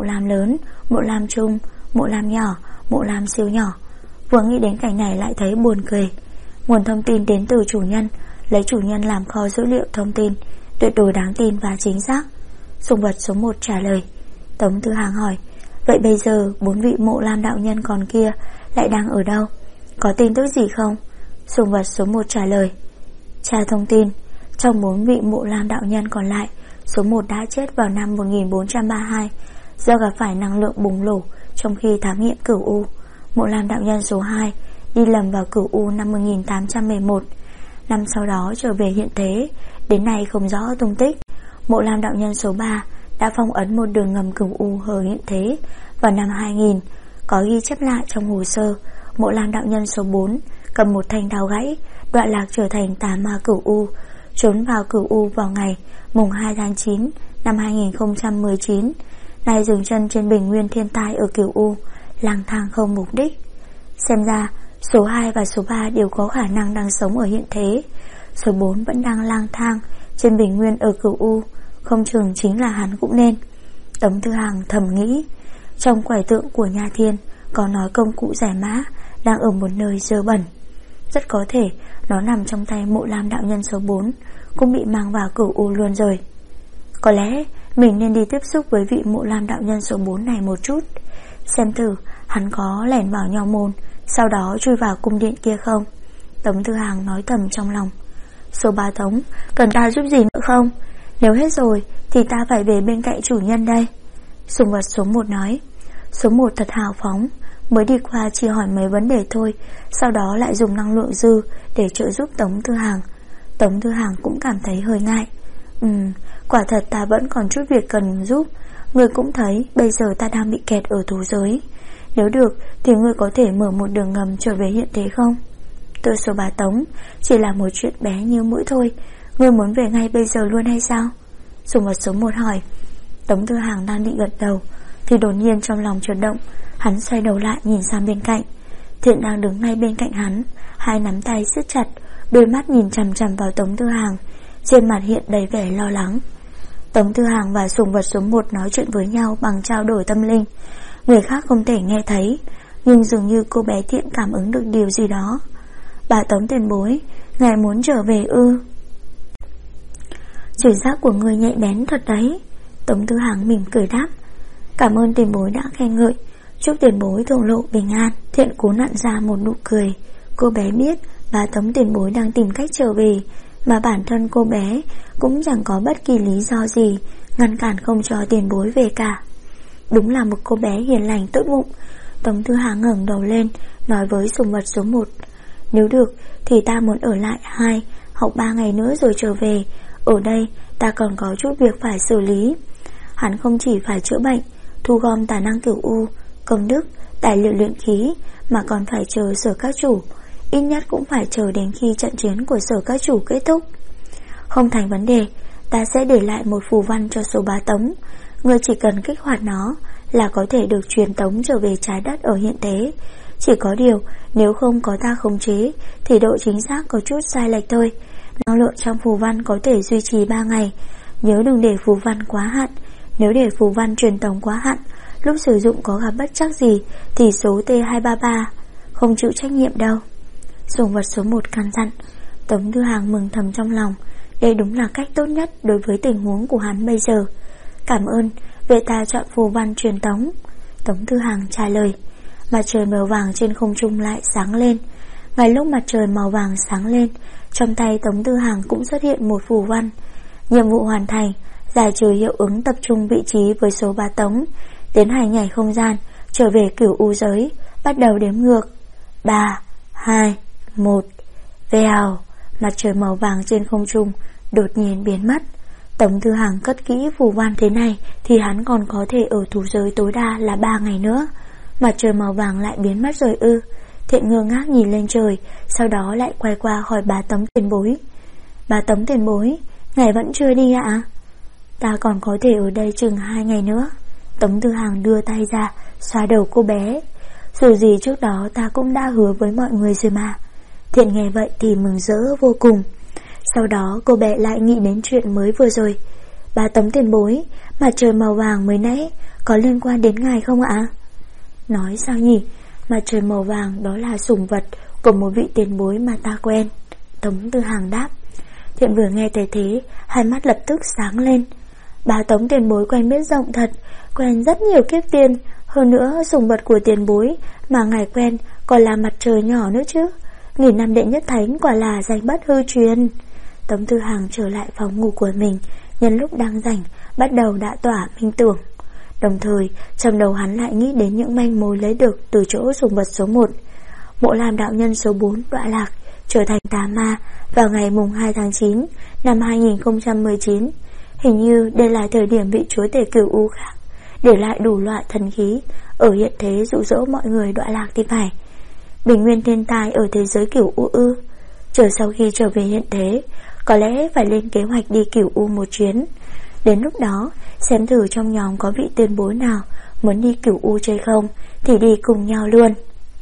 Lam trung, Mộ Lam nhỏ, Mộ Lam siêu nhỏ? Vừa nghĩ đến cảnh này lại thấy buồn cười. Nguồn thông tin đến từ chủ nhân, lấy chủ nhân làm kho dữ liệu thông tin, tuyệt đối đáng tin và chính xác. Sùng vật số 1 trả lời. Tống Thư Hàng hỏi. Vậy bây giờ 4 vị Mộ Lam đạo nhân còn kia lại đang ở đâu? Có tin tức gì không? Sùng vật số 1 trả lời. Tra thông tin, trong 4 vị Mộ Lam đạo nhân còn lại, số 1 đã chết vào năm 1432 do gặp phải năng lượng bùng nổ trong khi thám nghiệm Cửu U. Mộ Lam đạo nhân số 2 đi lầm vào Cửu U năm 1811, năm sau đó trở về hiện thế, đến nay không rõ tung tích. Mộ Lam đạo nhân số 3 đã phong ấn một đường ngầm Cửu U ở hiện thế vào năm 2000, có ghi chép lại trong hồ sơ. Mộ Lam đạo nhân số 4 cầm một thanh đao gãy, đoạn lạc trở thành tà ma Cửu U, trốn vào Cửu U vào ngày mùng 2 tháng 9 năm 2019, nay dừng chân trên bình nguyên thiên tai ở Cửu U, lang thang không mục đích. Xem ra số 2 và số 3 đều có khả năng đang sống ở hiện thế, số 4 vẫn đang lang thang trên bình nguyên ở Cửu U, không chừng chính là hắn cũng nên. Tống Thư Hàng thầm nghĩ. Trong quẻ tượng của Nha Thiên có nói công cụ giải mã đang ở một nơi dơ bẩn, rất có thể nó nằm trong tay Mộ Lam đạo nhân số 4, cũng bị mang vào Cửu U luôn rồi. Có lẽ mình nên đi tiếp xúc với vị Mộ Lam đạo nhân số 4 này một chút, xem thử hắn có lẻn vào Nho môn, sau đó chui vào cung điện kia không. Tống Thư Hàng nói thầm trong lòng. Số 3 Tống, cần ta giúp gì nữa không? Nếu hết rồi thì ta phải về bên cạnh chủ nhân đây. Sùng vật số 1 nói. Số 1 thật hào phóng, mới đi qua chỉ hỏi mấy vấn đề thôi, sau đó lại dùng năng lượng dư để trợ giúp Tống Thư Hàng. Tống Thư Hàng cũng cảm thấy hơi ngại. Quả thật ta vẫn còn chút việc cần giúp. Ngươi cũng thấy bây giờ ta đang bị kẹt ở thú giới. Nếu được thì ngươi có thể mở một đường ngầm trở về hiện thế không? Tôi số 3 Tống, chỉ là một chuyện bé như mũi thôi. Ngươi muốn về ngay bây giờ luôn hay sao? Sùng vật số 1 hỏi. Tống Thư Hàng đang định gật đầu thì đột nhiên trong lòng chợt động. Hắn xoay đầu lại nhìn sang bên cạnh. Thiện đang đứng ngay bên cạnh hắn, hai nắm tay siết chặt, đôi mắt nhìn chằm chằm vào Tống Thư Hàng, trên mặt hiện đầy vẻ lo lắng. Tống Thư Hàng và sùng vật số 1 nói chuyện với nhau bằng trao đổi tâm linh. Người khác không thể nghe thấy, nhưng dường như cô bé Thiện cảm ứng được điều gì đó. Bà Tống tiền bối, ngài muốn trở về ư? Trực giác của người nhạy bén thật đấy. Tống Thư Hàng mỉm cười đáp. Cảm ơn tiền bối đã khen ngợi, chúc tiền bối thổ lộ bình an. Thiện cố nặn ra một nụ cười. Cô bé biết bà Tống tiền bối đang tìm cách trở về, mà bản thân cô bé cũng chẳng có bất kỳ lý do gì ngăn cản không cho tiền bối về cả. Đúng là một cô bé hiền lành tốt bụng. Tống Thư Hàng ngẩng đầu lên, nói với sùng vật số 1. Nếu được thì ta muốn ở lại 2 hoặc 3 ngày nữa rồi trở về. Ở đây ta còn có chút việc phải xử lý. Hắn không chỉ phải chữa bệnh, thu gom tài năng Cửu U, công đức, tài liệu luyện khí, mà còn phải chờ Sở Các Chủ. Ít nhất cũng phải chờ đến khi trận chiến của Sở Các Chủ kết thúc. Không thành vấn đề, ta sẽ để lại một phù văn cho số 3 Tống. Ngươi chỉ cần kích hoạt nó là có thể được truyền tống trở về trái đất ở hiện thế. Chỉ có điều nếu không có ta khống chế thì độ chính xác có chút sai lệch thôi. Năng lượng trong phù văn có thể duy trì 3 ngày. Nhớ đừng để phù văn quá hạn. Nếu để phù văn truyền tống quá hạn, lúc sử dụng có gặp bất trắc gì thì số T233 không chịu trách nhiệm đâu. Sùng vật số 1 căn dặn. Tống Thư Hàng mừng thầm trong lòng. Đây đúng là cách tốt nhất đối với tình huống của hắn bây giờ. Cảm ơn, vậy ta chọn phù văn truyền tống. Tống Thư Hàng trả lời. Mặt trời màu vàng trên không trung lại sáng lên. Ngay lúc mặt trời màu vàng sáng lên, trong tay Tống Thư Hàng cũng xuất hiện một phù văn. Nhiệm vụ hoàn thành, giải trừ hiệu ứng tập trung vị trí với số 3 Tống, tiến hành nhảy không gian, trở về Cửu U giới, bắt đầu đếm ngược. 3, 2, 1. Vèo, mặt trời màu vàng trên không trung đột nhiên biến mất. Tống Thư Hàng cất kỹ phù văn thế này thì hắn còn có thể ở thú giới tối đa là 3 ngày nữa. Mặt trời màu vàng lại biến mất rồi ư? Thiện ngơ ngác nhìn lên trời, sau đó lại quay qua hỏi bà Tống tiền bối. Bà Tống tiền bối, ngài vẫn chưa đi ạ? Ta còn có thể ở đây chừng 2 ngày nữa. Tống Thư Hàng đưa tay ra xoa đầu cô bé. Dù gì trước đó ta cũng đã hứa với mọi người rồi mà. Thiện nghe vậy thì mừng rỡ vô cùng. Sau đó cô bé lại nghĩ đến chuyện mới vừa rồi. Bà Tống tiền bối, mặt trời màu vàng mới nãy có liên quan đến ngài không ạ? Nói sao nhỉ? Mặt trời màu vàng đó là sủng vật của một vị tiền bối mà ta quen. Tống Thư Hàng đáp. Thiện vừa nghe thấy thế, hai mắt lập tức sáng lên. Bà Tống tiền bối quen biết rộng thật, quen rất nhiều kiếp tiên, Hơn nữa sùng vật của tiền bối mà ngài quen còn là mặt trời nhỏ nữa chứ. 1000 năm đệ nhất thánh quả là danh bất hư truyền. Tống Tư Hằng trở lại phòng ngủ của mình, nhân lúc đang rảnh bắt đầu đã tỏa minh tưởng. Đồng thời trong đầu hắn lại nghĩ đến những manh mối lấy được từ chỗ sùng vật số 1. Mộ Lam đạo nhân số 4 đọa lạc, trở thành tà ma vào ngày mùng 2 tháng 9 năm 2019. Hình như đây là thời điểm bị chúa tể Cửu U khác để lại đủ loại thần khí ở hiện thế dụ dỗ mọi người đọa lạc thì phải. Bình nguyên thiên tai ở thế giới Cửu U ư? Chờ sau khi trở về hiện thế, có lẽ phải lên kế hoạch đi Cửu U một chuyến. Đến lúc đó xem thử trong nhóm có vị tiền bối nào muốn đi Cửu U chơi không thì đi cùng nhau luôn.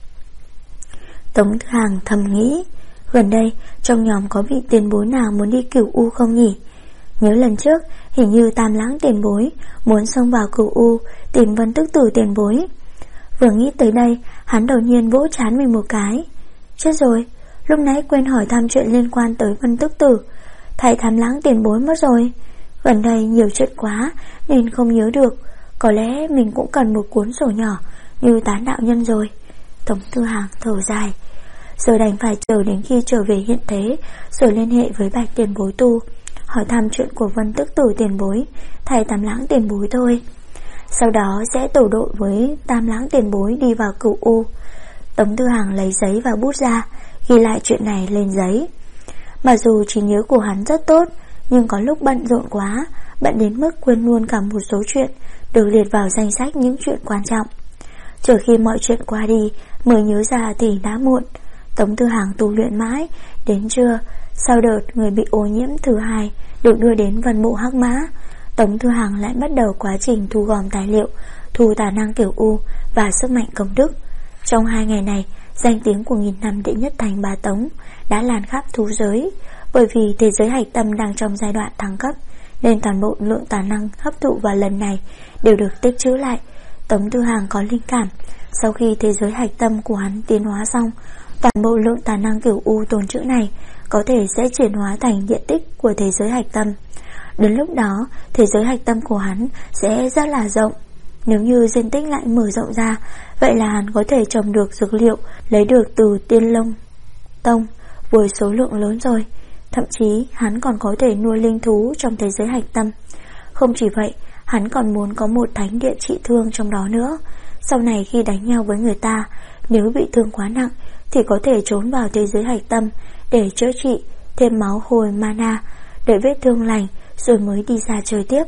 Tống Tư Hằng thầm nghĩ, gần đây trong nhóm có vị tiền bối nào muốn đi Cửu U không nhỉ? Nhớ lần trước hình như Tam Lãng tiền bối muốn xông vào Cửu U tìm Vân Tức Tử tiền bối. Vừa nghĩ tới đây, hắn đột nhiên vỗ trán mình một cái. Chết rồi, lúc nãy quên hỏi thăm chuyện liên quan tới Vân Tức Tử, thầy Tam Lãng tiền bối mất rồi. Gần đây nhiều chuyện quá nên không nhớ được, có lẽ mình cũng cần một cuốn sổ nhỏ như Tán đạo nhân rồi. Tống Tư Hằng thở dài, giờ đành phải chờ đến khi trở về hiện thế rồi liên hệ với Bạch tiền bối tu, hỏi thăm chuyện của Vân Tức Tử tiền bối, thầy Tam Lãng tiền bối thôi. Sau đó sẽ tổ đội với Tam Lãng tiền bối đi vào Cửu U. Tống Tư Hằng lấy giấy và bút ra, ghi lại chuyện này lên giấy. Mặc dù trí nhớ của hắn rất tốt, nhưng có lúc bận rộn quá, bận đến mức quên luôn cả một số chuyện được liệt vào danh sách những chuyện quan trọng. Chờ khi mọi chuyện qua đi mới nhớ ra thì đã muộn. Tống Tư Hằng tu luyện mãi đến trưa, sau đợt người bị ô nhiễm thứ 2 được đưa đến Vân Mộ Hắc Mã, Tống Tư Hằng lại bắt đầu quá trình thu gom tài liệu, thu tà năng Cửu U và sức mạnh công đức. Trong 2 ngày này, danh tiếng của 1000 năm đệ nhất thành Bá Tống đã lan khắp thú giới. Bởi vì thế giới hạch tâm đang trong giai đoạn thăng cấp, nên toàn bộ lượng tà năng hấp thụ vào lần này đều được tích trữ lại. Tống Tư Hằng có linh cảm, sau khi thế giới hạch tâm của hắn tiến hóa xong, toàn bộ lượng tà năng Cửu U tồn trữ này có thể sẽ chuyển hóa thành diện tích của thế giới hạch tâm. Đến lúc đó, thế giới hạch tâm của hắn sẽ rất là rộng. Nếu như diện tích lại mở rộng ra, vậy là hắn có thể trồng được dược liệu lấy được từ Tiên Long Tông với số lượng lớn rồi. Thậm chí hắn còn có thể nuôi linh thú trong thế giới hạch tâm. Không chỉ vậy, hắn còn muốn có một thánh địa trị thương trong đó nữa. Sau này khi đánh nhau với người ta, nếu bị thương quá nặng thì có thể trốn vào thế giới hạch tâm để chữa trị, thêm máu hồi mana, đợi vết thương lành rồi mới đi ra chơi tiếp.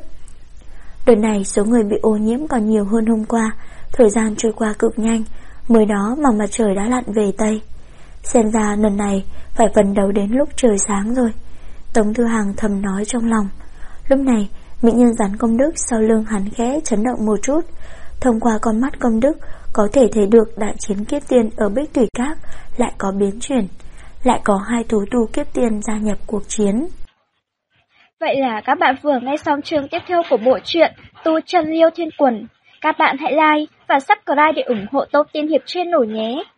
Đợt này số người bị ô nhiễm còn nhiều hơn hôm qua. Thời gian trôi qua cực nhanh, mới đó mà mặt trời đã lặn về Tây. Xem ra lần này phải phấn đấu đến lúc trời sáng rồi, Tống Tư Hằng thầm nói trong lòng. Lúc này mỹ nhân rắn công đức sau lưng hắn khẽ chấn động một chút. Thông qua con mắt công đức có thể thấy được đại chiến kiếp tiên ở Bích Thủy Các lại có biến chuyển, lại có 2 thú tu kiếp tiên gia nhập cuộc chiến. Vậy là các bạn vừa nghe xong chương tiếp theo của bộ truyện Tu Chân Liêu Thiên Quần. Các bạn hãy like và subscribe để ủng hộ Tô Tiên Hiệp Channel nhé.